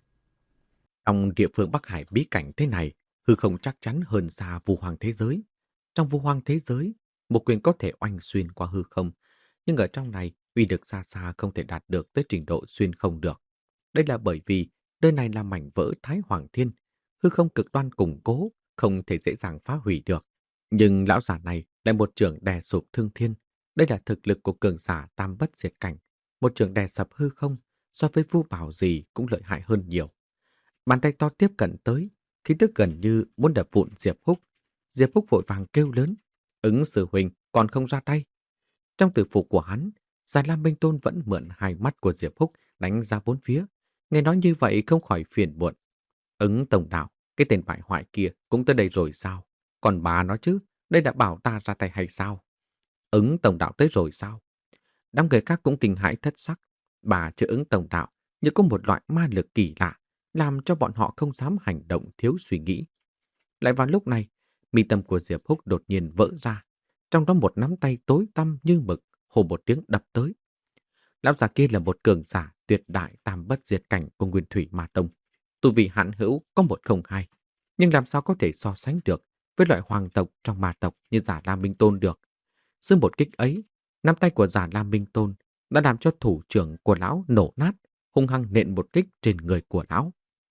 Trong địa phương Bắc Hải bí cảnh thế này, hư không chắc chắn hơn xa vu hoang thế giới. Trong vu hoang thế giới, một quyền có thể oanh xuyên qua hư không, nhưng ở trong này, uy lực xa xa không thể đạt được tới trình độ xuyên không được. Đây là bởi vì nơi này là mảnh vỡ Thái Hoàng Thiên, hư không cực đoan củng cố, không thể dễ dàng phá hủy được. Nhưng lão giả này lại một trường đè sụp Thương Thiên. Đây là thực lực của cường giả tam bất diệt cảnh. Một trường đè sập hư không, so với Vu Bảo gì cũng lợi hại hơn nhiều. Bàn tay to tiếp cận tới, khí tức gần như muốn đập vụn Diệp Húc. Diệp Húc vội vàng kêu lớn: Ứng sư huynh còn không ra tay. Trong tử phục của hắn, Già Lam Minh Tôn vẫn mượn hai mắt của Diệp Húc đánh ra bốn phía. Nghe nói như vậy không khỏi phiền muộn. Ứng tổng đạo, cái tên bại hoại kia cũng tới đây rồi sao? Còn bà nói chứ, đây đã bảo ta ra tay hay sao? Ứng tổng đạo tới rồi sao? Đám người khác cũng kinh hãi thất sắc. Bà chữ Ứng tổng đạo như có một loại ma lực kỳ lạ, làm cho bọn họ không dám hành động thiếu suy nghĩ. Lại vào lúc này, mi tâm của Diệp Húc đột nhiên vỡ ra. Trong đó một nắm tay tối tăm như mực, hô một tiếng đập tới. Lão già kia là một cường giả tuyệt đại tam bất diệt cảnh của Nguyên Thủy Ma Tông. Tu vị hạn hữu có một không hai, nhưng làm sao có thể so sánh được với loại hoàng tộc trong ma tộc như Giả Lam Minh Tôn được. Giữa một kích ấy, nắm tay của Giả Lam Minh Tôn đã làm cho thủ trưởng của lão nổ nát, hung hăng nện một kích trên người của lão.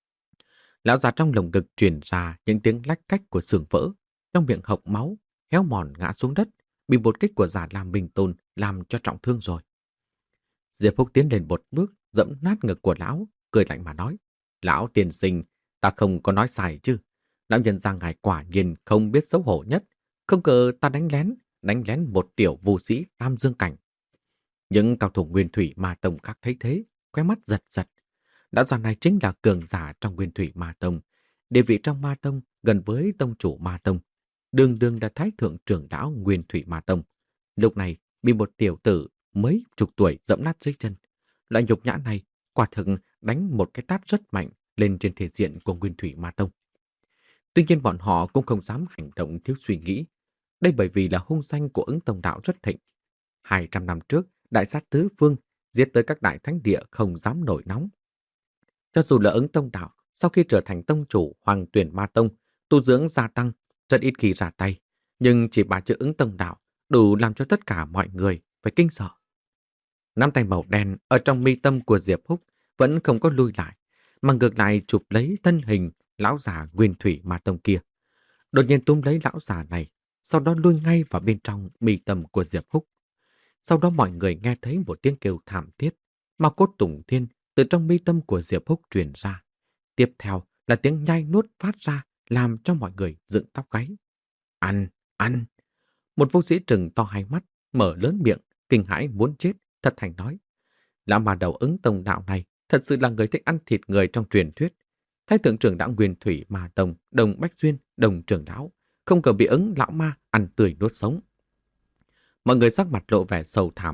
Lão già trong lồng ngực truyền ra những tiếng lách cách của xương vỡ, trong miệng hộc máu, héo mòn ngã xuống đất, bị một kích của Giả Lam Minh Tôn làm cho trọng thương rồi. Diệp Húc tiến lên một bước, dẫm nát ngực của lão, cười lạnh mà nói: Lão tiền sinh, ta không có nói sai chứ. Lão nhân ra ngài quả nhiên không biết xấu hổ nhất, không ngờ ta đánh lén, đánh lén một tiểu vu sĩ tam dương cảnh. Những cao thủ Nguyên Thủy Ma Tông khác thấy thế, khóe mắt giật giật. Lão già này chính là cường giả trong Nguyên Thủy Ma Tông, địa vị trong Ma Tông gần với tông chủ Ma Tông, đường đường là thái thượng trưởng lão Nguyên Thủy Ma Tông. Lúc này bị một tiểu tử mấy chục tuổi dẫm nát dưới chân. Loại nhục nhã này quả thực đánh một cái tát rất mạnh lên trên thể diện của Nguyên Thủy Ma Tông. Tuy nhiên bọn họ cũng không dám hành động thiếu suy nghĩ. Đây bởi vì là hung danh của Ứng Tông Đạo rất thịnh. Hai trăm năm trước, đại sát tứ phương giết tới các đại thánh địa không dám nổi nóng. Cho dù là Ứng Tông Đạo, sau khi trở thành tông chủ Hoàng Tuyển Ma Tông, tu dưỡng gia tăng, rất ít khi ra tay, nhưng chỉ bà chữ Ứng Tông Đạo đủ làm cho tất cả mọi người phải kinh sợ. Nắm tay màu đen ở trong mi tâm của Diệp Húc vẫn không có lui lại, mà ngược lại chụp lấy thân hình lão già Nguyên Thủy Ma Tông kia. Đột nhiên túm lấy lão già này, sau đó lui ngay vào bên trong mi tâm của Diệp Húc. Sau đó mọi người nghe thấy một tiếng kêu thảm thiết, ma cốt tùng thiên từ trong mi tâm của Diệp Húc truyền ra. Tiếp theo là tiếng nhai nuốt phát ra, làm cho mọi người dựng tóc gáy. Ăn, ăn. Một vô sĩ trừng to hai mắt, mở lớn miệng, kinh hãi muốn chết, thật thành nói: Lão mà đầu Ứng Tông Đạo này thật sự là người thích ăn thịt người trong truyền thuyết. Thái thượng trưởng đạo Nguyên Thủy Ma Tông, Đồng Bách Xuyên, Đồng trưởng lão, không ngờ bị Ứng lão ma ăn tươi nuốt sống. Mọi người sắc mặt lộ vẻ sầu thảm.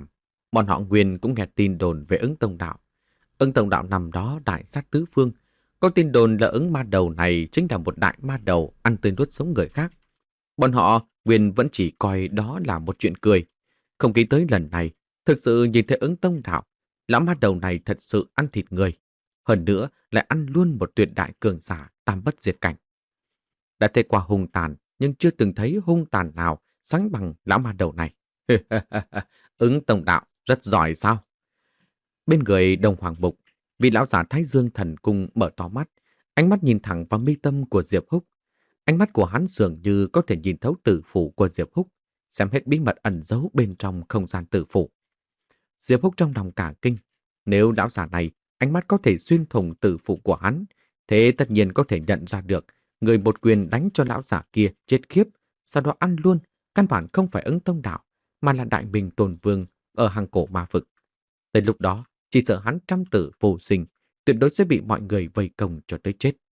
Bọn họ nguyên cũng nghe tin đồn về Ứng Tông Đạo. Ứng Tông Đạo nằm đó đại sát tứ phương. Có tin đồn là Ứng ma đầu này chính là một đại ma đầu ăn tươi nuốt sống người khác. Bọn họ nguyên vẫn chỉ coi đó là một chuyện cười. Không nghĩ tới lần này, thực sự nhìn thấy Ứng Tông Đạo, lão ma đầu này thật sự ăn thịt người. Hơn nữa lại ăn luôn một tuyệt đại cường giả tam bất diệt cảnh. Đã thấy qua hung tàn, nhưng chưa từng thấy hung tàn nào sánh bằng lão ma đầu này. Ứng Tông Đạo rất giỏi sao? Bên người Đông Hoàng Mục, vị lão giả Thái Dương Thần Cung mở to mắt, ánh mắt nhìn thẳng vào mi tâm của Diệp Húc. Ánh mắt của hắn dường như có thể nhìn thấu tử phủ của Diệp Húc, xem hết bí mật ẩn giấu bên trong không gian tử phủ. Diệp Húc trong lòng cả kinh, nếu lão giả này ánh mắt có thể xuyên thủng tử phủ của hắn, thế tất nhiên có thể nhận ra được người một quyền đánh cho lão giả kia chết khiếp, sau đó ăn luôn, căn bản không phải Ứng Tông Đạo, mà là Đại Minh Tôn Vương ở hàng cổ ma vực. Tới lúc đó, chỉ sợ hắn trăm tử vô sinh, tuyệt đối sẽ bị mọi người vây công cho tới chết.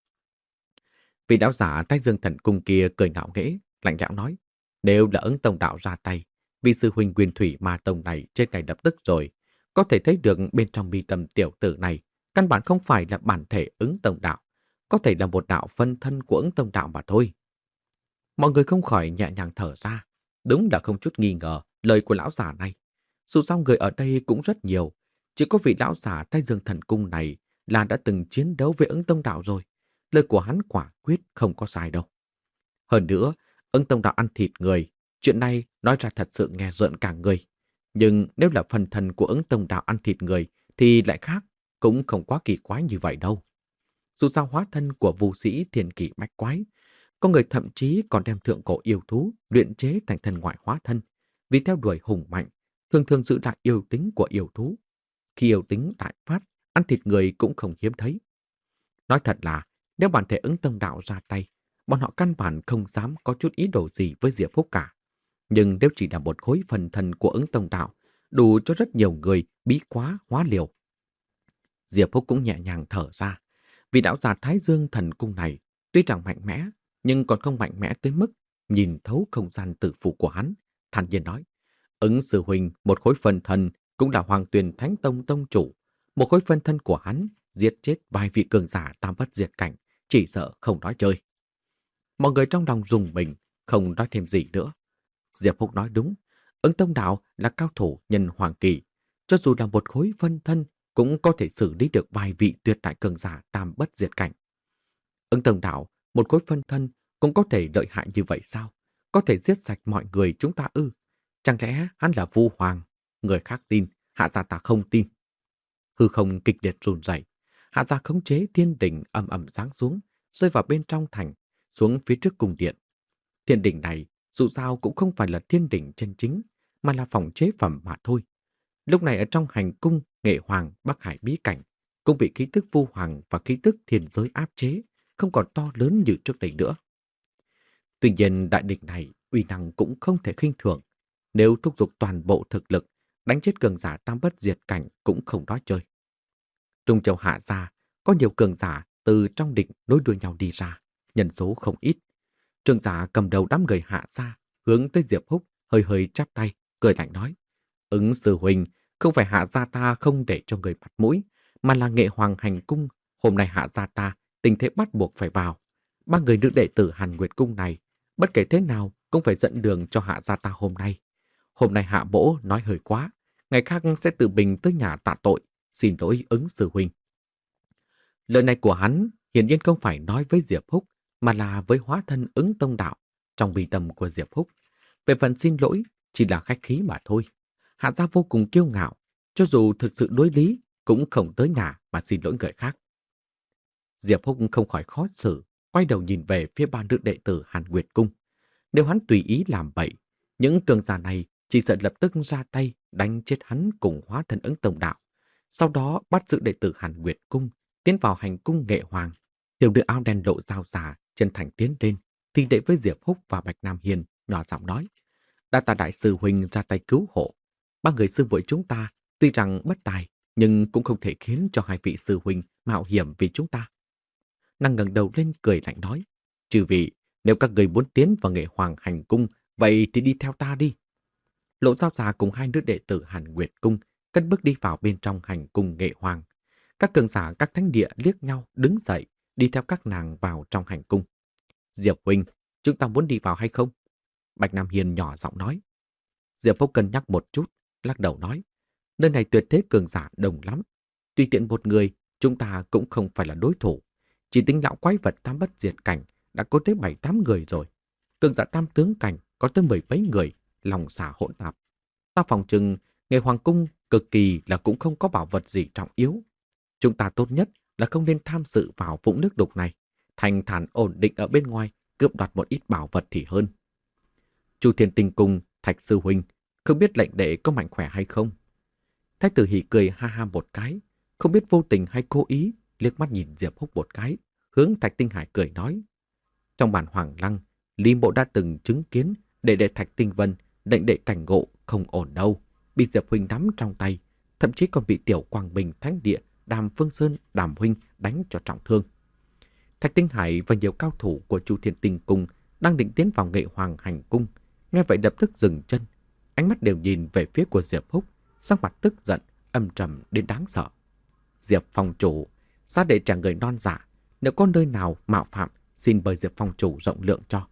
Vị đạo giả Thái Dương Thần Cung kia cười ngạo nghễ, lạnh lẽo nói, nếu là Ứng Tông Đạo ra tay, vị sư huynh Nguyên Thủy Ma Tông này chết ngay lập tức rồi, có thể thấy được bên trong mi tâm tiểu tử này, căn bản không phải là bản thể Ứng Tông Đạo, có thể là một đạo phân thân của Ứng Tông Đạo mà thôi. Mọi người không khỏi nhẹ nhàng thở ra, đúng là không chút nghi ngờ lời của lão giả này. Dù sao người ở đây cũng rất nhiều, chỉ có vị lão giả Thái Dương Thần Cung này là đã từng chiến đấu với Ứng Tông Đạo rồi. Lời của hắn quả quyết không có sai đâu. Hơn nữa, Ứng Tông Đạo ăn thịt người, chuyện này nói ra thật sự nghe rợn cả người. Nhưng nếu là phần thân của Ứng Tông Đạo ăn thịt người thì lại khác, cũng không quá kỳ quái như vậy đâu. Dù sao hóa thân của vu sĩ thiên kỳ bách quái, có người thậm chí còn đem thượng cổ yêu thú luyện chế thành thân ngoại hóa thân, vì theo đuổi hùng mạnh, thường thường giữ lại yêu tính của yêu thú. Khi yêu tính đại phát, ăn thịt người cũng không hiếm thấy. Nói thật là, nếu bản thể Ứng Tông Đạo ra tay, bọn họ căn bản không dám có chút ý đồ gì với Diệp Húc cả. Nhưng nếu chỉ là một khối phần thân của Ứng Tông Đạo, đủ cho rất nhiều người bí quá hóa liều. Diệp Húc cũng nhẹ nhàng thở ra. Vì đạo giả Thái Dương Thần Cung này tuy rằng mạnh mẽ, nhưng còn không mạnh mẽ tới mức nhìn thấu không gian tử phụ của hắn. Thản nhiên nói, Ứng sư huynh một khối phần thân cũng là Hoàng Tuyền Thánh Tông tông chủ. Một khối phân thân của hắn giết chết vài vị cường giả tam bất diệt cảnh, chỉ sợ không nói chơi. Mọi người trong lòng rùng mình, không nói thêm gì nữa. Diệp Húc nói đúng, Ứng Tông Đạo là cao thủ nhân hoàng kỳ, cho dù là một khối phân thân cũng có thể xử lý được vài vị tuyệt đại cường giả tam bất diệt cảnh. Ứng Tông Đạo, một khối phân thân cũng có thể lợi hại như vậy sao? Có thể giết sạch mọi người chúng ta ư? Chẳng lẽ hắn là Vu Hoàng? Người khác tin, hạ gia ta không tin. Hư không kịch liệt run rẩy, hạ gia khống chế thiên đỉnh ầm ầm giáng xuống, rơi vào bên trong thành, xuống phía trước cung điện. Thiên đỉnh này dù sao cũng không phải là thiên đỉnh chân chính, mà là phòng chế phẩm mà thôi. Lúc này ở trong hành cung Nghệ Hoàng Bắc Hải bí cảnh, cũng bị khí tức Vu Hoàng và khí tức thiên giới áp chế, không còn to lớn như trước đây nữa. Tuy nhiên đại địch này uy năng cũng không thể khinh thường, nếu thúc giục toàn bộ thực lực, đánh chết cường giả tam bất diệt cảnh cũng không nói chơi. Trung Châu Hạ gia có nhiều cường giả từ trong đỉnh nối đuôi nhau đi ra, nhân số không ít. Trưởng giả cầm đầu đám người Hạ gia hướng tới Diệp Húc hơi hơi chắp tay, cười lạnh nói: Ứng sư huynh, không phải Hạ gia ta không để cho người mặt mũi, mà là Nghệ Hoàng hành cung, hôm nay Hạ gia ta tình thế bắt buộc phải vào. Ba người nữ đệ tử Hàn Nguyệt cung này, bất kể thế nào cũng phải dẫn đường cho Hạ gia ta hôm nay. Hôm nay Hạ Mỗ nói hơi quá, ngày khác sẽ tự mình tới nhà tạ tội, xin lỗi Ứng sư huynh. Lời này của hắn hiển nhiên không phải nói với Diệp Húc, mà là với hóa thân Ứng Tông Đạo trong bi tâm của Diệp Húc. Về phần xin lỗi chỉ là khách khí mà thôi. Hạ gia vô cùng kiêu ngạo, cho dù thực sự đối lý cũng không tới nhà mà xin lỗi người khác. Diệp Húc không khỏi khó xử, quay đầu nhìn về phía ba nữ đệ tử Hàn Nguyệt cung. Nếu hắn tùy ý làm vậy, những cường giả này chỉ sợ lập tức ra tay đánh chết hắn cùng hóa thân Ứng Tông Đạo. Sau đó bắt giữ đệ tử Hàn Nguyệt cung tiến vào hành cung Nghệ Hoàng. Tiểu nữ áo đen lộ dao xà chân thành tiến lên, thì đệ với Diệp Húc và Bạch Nam Hiền nhỏ giọng nói: Đa tạ đại sư huynh ra tay cứu hộ. Ba người sư muội chúng ta tuy rằng bất tài, nhưng cũng không thể khiến cho hai vị sư huynh mạo hiểm vì chúng ta. Nàng ngẩng đầu lên cười lạnh nói: Chư vị, nếu các người muốn tiến vào Nghệ Hoàng hành cung, vậy thì đi theo ta đi. Lộ Giao Già cùng hai nữ đệ tử Hàn Nguyệt Cung cất bước đi vào bên trong hành cung Nghệ Hoàng. Các cường giả các thánh địa liếc nhau đứng dậy, đi theo các nàng vào trong hành cung. Diệp huynh, chúng ta muốn đi vào hay không? Bạch Nam Hiên nhỏ giọng nói. Diệp Phúc cân nhắc một chút, lắc đầu nói. Nơi này tuyệt thế cường giả đông lắm. Tùy tiện một người, chúng ta cũng không phải là đối thủ. Chỉ tính lão quái vật tam bất diệt cảnh đã có tới bảy tám người rồi. Cường giả tam tướng cảnh có tới mười mấy người, lòng xả hỗn tạp. Ta phòng chừng Nghệ Hoàng Cung cực kỳ là cũng không có bảo vật gì trọng yếu. Chúng ta tốt nhất là không nên tham dự vào vũng nước đục này. Thành thản ổn định ở bên ngoài, cướp đoạt một ít bảo vật thì hơn. Chu Thiên Tinh Cung, Thạch Sư Huynh, không biết lệnh đệ có mạnh khỏe hay không? Thái tử Hỷ cười ha ha một cái, không biết vô tình hay cố ý, liếc mắt nhìn Diệp Húc một cái, hướng Thạch Tinh Hải cười nói. Trong bản Hoàng Lăng, Lý Mộ đã từng chứng kiến đệ đệ Thạch Tinh Vân, lệnh đệ cảnh ngộ không ổn đâu, bị Diệp Huynh nắm trong tay, thậm chí còn bị Tiểu Quang Bình Thánh Địa, Đàm Phương Sơn, Đàm Huynh đánh cho trọng thương. Thạch Tinh Hải và nhiều cao thủ của Chu Thiên Tinh Cung đang định tiến vào Nghệ Hoàng hành cung, nghe vậy lập tức dừng chân, ánh mắt đều nhìn về phía của Diệp Húc, sắc mặt tức giận, âm trầm đến đáng sợ. Diệp Phong chủ, giá đệ trả người non dạ, nếu có nơi nào mạo phạm, xin mời Diệp Phong chủ rộng lượng cho.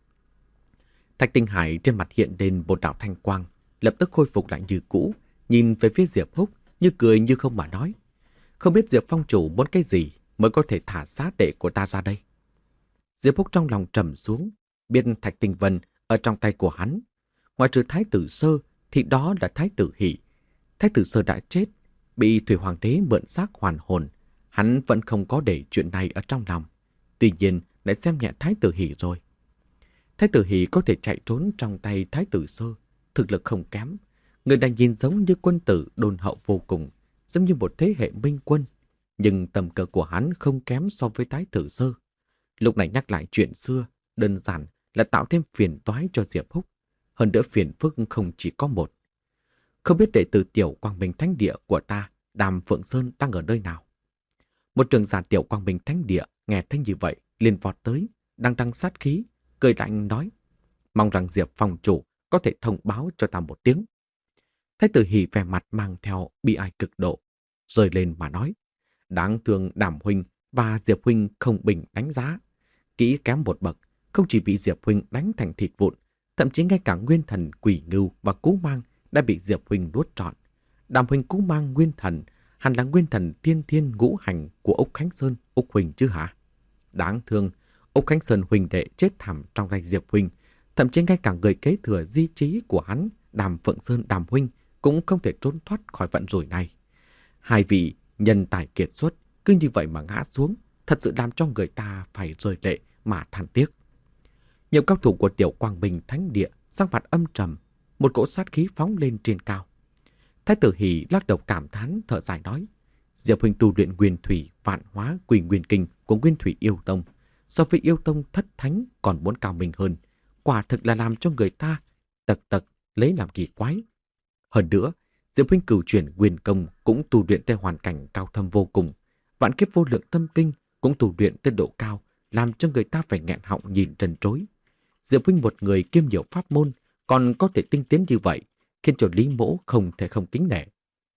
Thạch Tinh Hải trên mặt hiện lên một đạo thanh quang, lập tức khôi phục lại như cũ, nhìn về phía Diệp Húc như cười như không mà nói. Không biết Diệp Phong chủ muốn cái gì mới có thể thả giá đệ của ta ra đây. Diệp Húc trong lòng trầm xuống, biết Thạch Tinh Vân ở trong tay của hắn. Ngoài trừ Thái tử Sơ thì đó là Thái tử Hỷ. Thái tử Sơ đã chết, bị Thủy Hoàng đế mượn xác hoàn hồn. Hắn vẫn không có để chuyện này ở trong lòng. Tuy nhiên lại xem nhẹ Thái tử Hỷ rồi. Thái tử Hỷ có thể chạy trốn trong tay Thái tử Sơ, thực lực không kém. Người này nhìn giống như quân tử đôn hậu vô cùng, giống như một thế hệ minh quân. Nhưng tầm cỡ của hắn không kém so với Thái tử Sơ. Lúc này nhắc lại chuyện xưa, đơn giản là tạo thêm phiền toái cho Diệp Húc. Hơn nữa phiền phức không chỉ có một. Không biết đệ tử Tiểu Quang Minh Thánh Địa của ta, Đàm Phượng Sơn đang ở nơi nào? Một trường giả Tiểu Quang Minh Thánh Địa nghe thấy như vậy, liền vọt tới, đang đăng sát khí, cười lạnh nói. Mong rằng Diệp Phong chủ có thể thông báo cho ta một tiếng. Thái tử Hỷ vẻ mặt mang theo bi ai cực độ, rơi lên mà nói. Đáng thương Đàm Huynh và Diệp Huynh không bình đánh giá. Kỹ kém một bậc, không chỉ bị Diệp Huynh đánh thành thịt vụn, thậm chí ngay cả nguyên thần Quỷ Ngưu và Cú Mang đã bị Diệp Huynh nuốt trọn. Đàm Huynh Cú Mang nguyên thần, hẳn là nguyên thần tiên thiên ngũ hành của Úc Khánh Sơn, Úc Huynh chứ hả? Đáng thương, Úc Khánh Sơn huynh đệ chết thảm trong tay Diệp Huynh, thậm chí ngay cả người kế thừa di trí của hắn, Đàm Phượng Sơn Đàm Huynh, cũng không thể trốn thoát khỏi vận rủi này. Hai vị nhân tài kiệt xuất cứ như vậy mà ngã xuống, thật sự làm cho người ta phải rơi lệ mà than tiếc. Nhiều cao thủ của Tiểu Quang Bình Thánh Địa sắc mặt âm trầm, một cỗ sát khí phóng lên trên cao. Thái tử Hỷ lắc đầu cảm thán thở dài nói, Diệp Huynh tu luyện Nguyên Thủy Vạn Hóa Quỷ Nguyên Kinh của Nguyên Thủy Yêu Tông, so với Yêu Tông thất thánh còn muốn cao minh hơn, quả thực là làm cho người ta tật tật lấy làm kỳ quái. Hơn nữa, Diệp Huynh cửu chuyển Nguyên Công cũng tu luyện tới hoàn cảnh cao thâm vô cùng, Vạn Kiếp Vô Lượng Tâm Kinh cũng tu luyện tới độ cao, làm cho người ta phải nghẹn họng nhìn trần trối. Diệp Huynh một người kiêm nhiều pháp môn, còn có thể tinh tiến như vậy, khiến cho Lý Mỗ không thể không kính nể.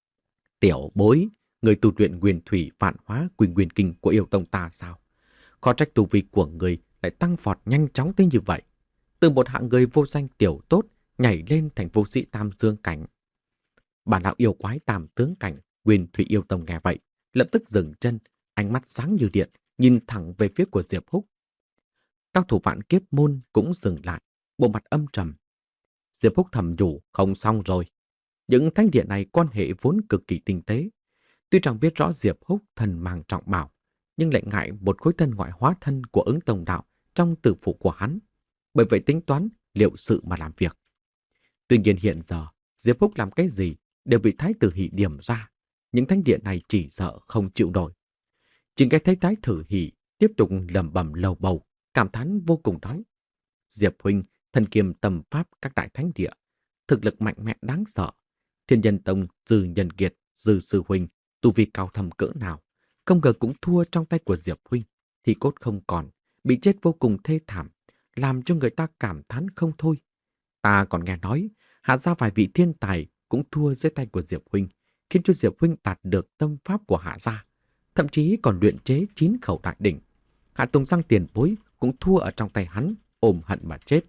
Tiểu bối, người tu luyện Nguyên Thủy Vạn Hóa Quỷ Nguyên Kinh của Yêu Tông ta sao? Khó trách tu vi của người lại tăng vọt nhanh chóng tới như vậy. Từ một hạng người vô danh tiểu tốt nhảy lên thành vô sĩ tam dương cảnh. Bà lão yêu quái tam tướng cảnh Nguyên Thủy Yêu Tông nghe vậy, lập tức dừng chân, ánh mắt sáng như điện, nhìn thẳng về phía của Diệp Húc. Các thủ Vạn Kiếp môn cũng dừng lại, bộ mặt âm trầm. Diệp Húc thầm nhủ không xong rồi. Những thánh địa này quan hệ vốn cực kỳ tinh tế. Tuy rằng biết rõ Diệp Húc thần mang trọng bảo, nhưng lại ngại một khối thân ngoại hóa thân của ứng tông đạo trong tử phụ của hắn. Bởi vậy tính toán liệu sự mà làm việc. Tuy nhiên hiện giờ, Diệp Húc làm cái gì đều bị Thái tử Hỷ điểm ra. Những thánh địa này chỉ sợ không chịu nổi. Chỉ nghe thấy Thái tử Hỷ tiếp tục lẩm bẩm lầu bầu, cảm thán vô cùng nói. Diệp Huynh, thần kiêm tầm pháp các đại thánh địa, thực lực mạnh mẽ đáng sợ. Thiên Nhân Tông, Dư Nhân Kiệt, Dư Sư Huynh, tu vi cao thâm cỡ nào, không ngờ cũng thua trong tay của Diệp Huynh, thì cốt không còn, bị chết vô cùng thê thảm, làm cho người ta cảm thán không thôi. Ta còn nghe nói, hạ ra vài vị thiên tài cũng thua dưới tay của Diệp huynh, khiến cho Diệp huynh đạt được tâm pháp của hạ gia, thậm chí còn luyện chế chín khẩu đại đỉnh. Hạ Tùng Giang tiền bối cũng thua ở trong tay hắn, ôm hận mà chết.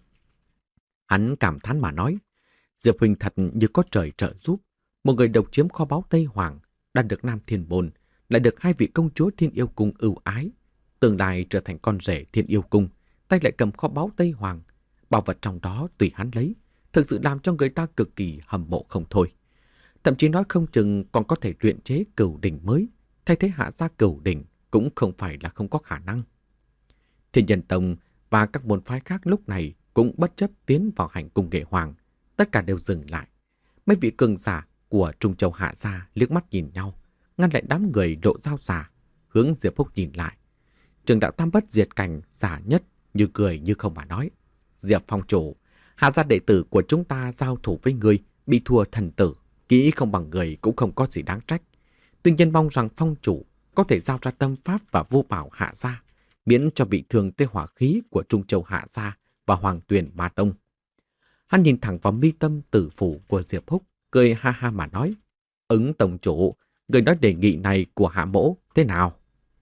Hắn cảm thán mà nói, Diệp huynh thật như có trời trợ giúp, một người độc chiếm kho báu Tây Hoàng, đạt được Nam Thiên Môn, lại được hai vị công chúa Thiên Yêu Cung ưu ái, tương lai trở thành con rể Thiên Yêu Cung, tay lại cầm kho báu Tây Hoàng, bảo vật trong đó tùy hắn lấy, thực sự làm cho người ta cực kỳ hâm mộ không thôi. Thậm chí nói không chừng còn có thể luyện chế cửu đỉnh mới, thay thế hạ gia cửu đỉnh cũng không phải là không có khả năng. Thiên Nhân Tông và các môn phái khác lúc này cũng bất chấp tiến vào hành cung nghệ hoàng, tất cả đều dừng lại. Mấy vị cường giả của Trung Châu hạ gia liếc mắt nhìn nhau, ngăn lại đám người lộ dao giả, hướng Diệp Húc nhìn lại. Trường đạo tam bất diệt cảnh giả nhất như cười như không mà nói, Diệp phong chủ, hạ gia đệ tử của chúng ta giao thủ với người bị thua thần tử, kỹ không bằng người cũng không có gì đáng trách. Tuy nhiên mong rằng phong chủ có thể giao ra tâm pháp và vô bảo hạ gia, miễn cho bị thương tới hỏa khí của Trung Châu hạ gia và Hoàng Tuyền Ma Tông. Hắn nhìn thẳng vào mi tâm tử phủ của Diệp Húc, cười ha ha mà nói, Ứng tổng chủ, người nói đề nghị này của hạ mỗ thế nào?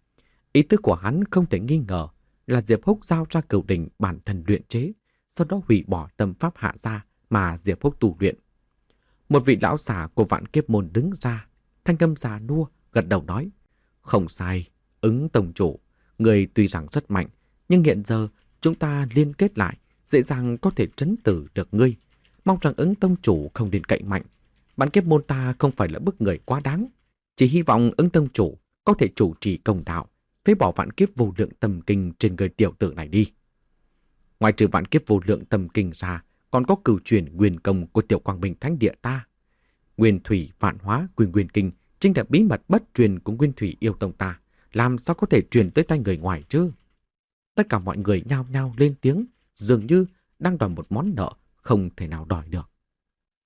Ý tứ của hắn không thể nghi ngờ là Diệp Húc giao ra cửu đỉnh bản thân luyện chế, sau đó hủy bỏ tâm pháp hạ gia mà Diệp Húc tu luyện. Một vị lão giả của Vạn Kiếp Môn đứng ra, thanh âm già nua, gật đầu nói, không sai, Ứng tổng chủ, người tuy rằng rất mạnh, nhưng hiện giờ chúng ta liên kết lại, dễ dàng có thể trấn tử được ngươi. Mong rằng Ứng tông chủ không nên cậy mạnh. Vạn Kiếp Môn ta không phải là bức người quá đáng, chỉ hy vọng Ứng tông chủ có thể chủ trì công đạo, phế bỏ vạn kiếp vô lượng tâm kinh trên người tiểu tử này đi. Ngoài trừ vạn kiếp vô lượng tâm kinh ra, còn có cửu truyền nguyên công của Tiểu Quang Minh Thánh Địa ta. Nguyên thủy vạn hóa nguyên nguyên kinh chính là bí mật bất truyền của Nguyên thủy yêu tông ta, làm sao có thể truyền tới tay người ngoài chứ? Tất cả mọi người nhao nhao lên tiếng, dường như đang đòi một món nợ không thể nào đòi được.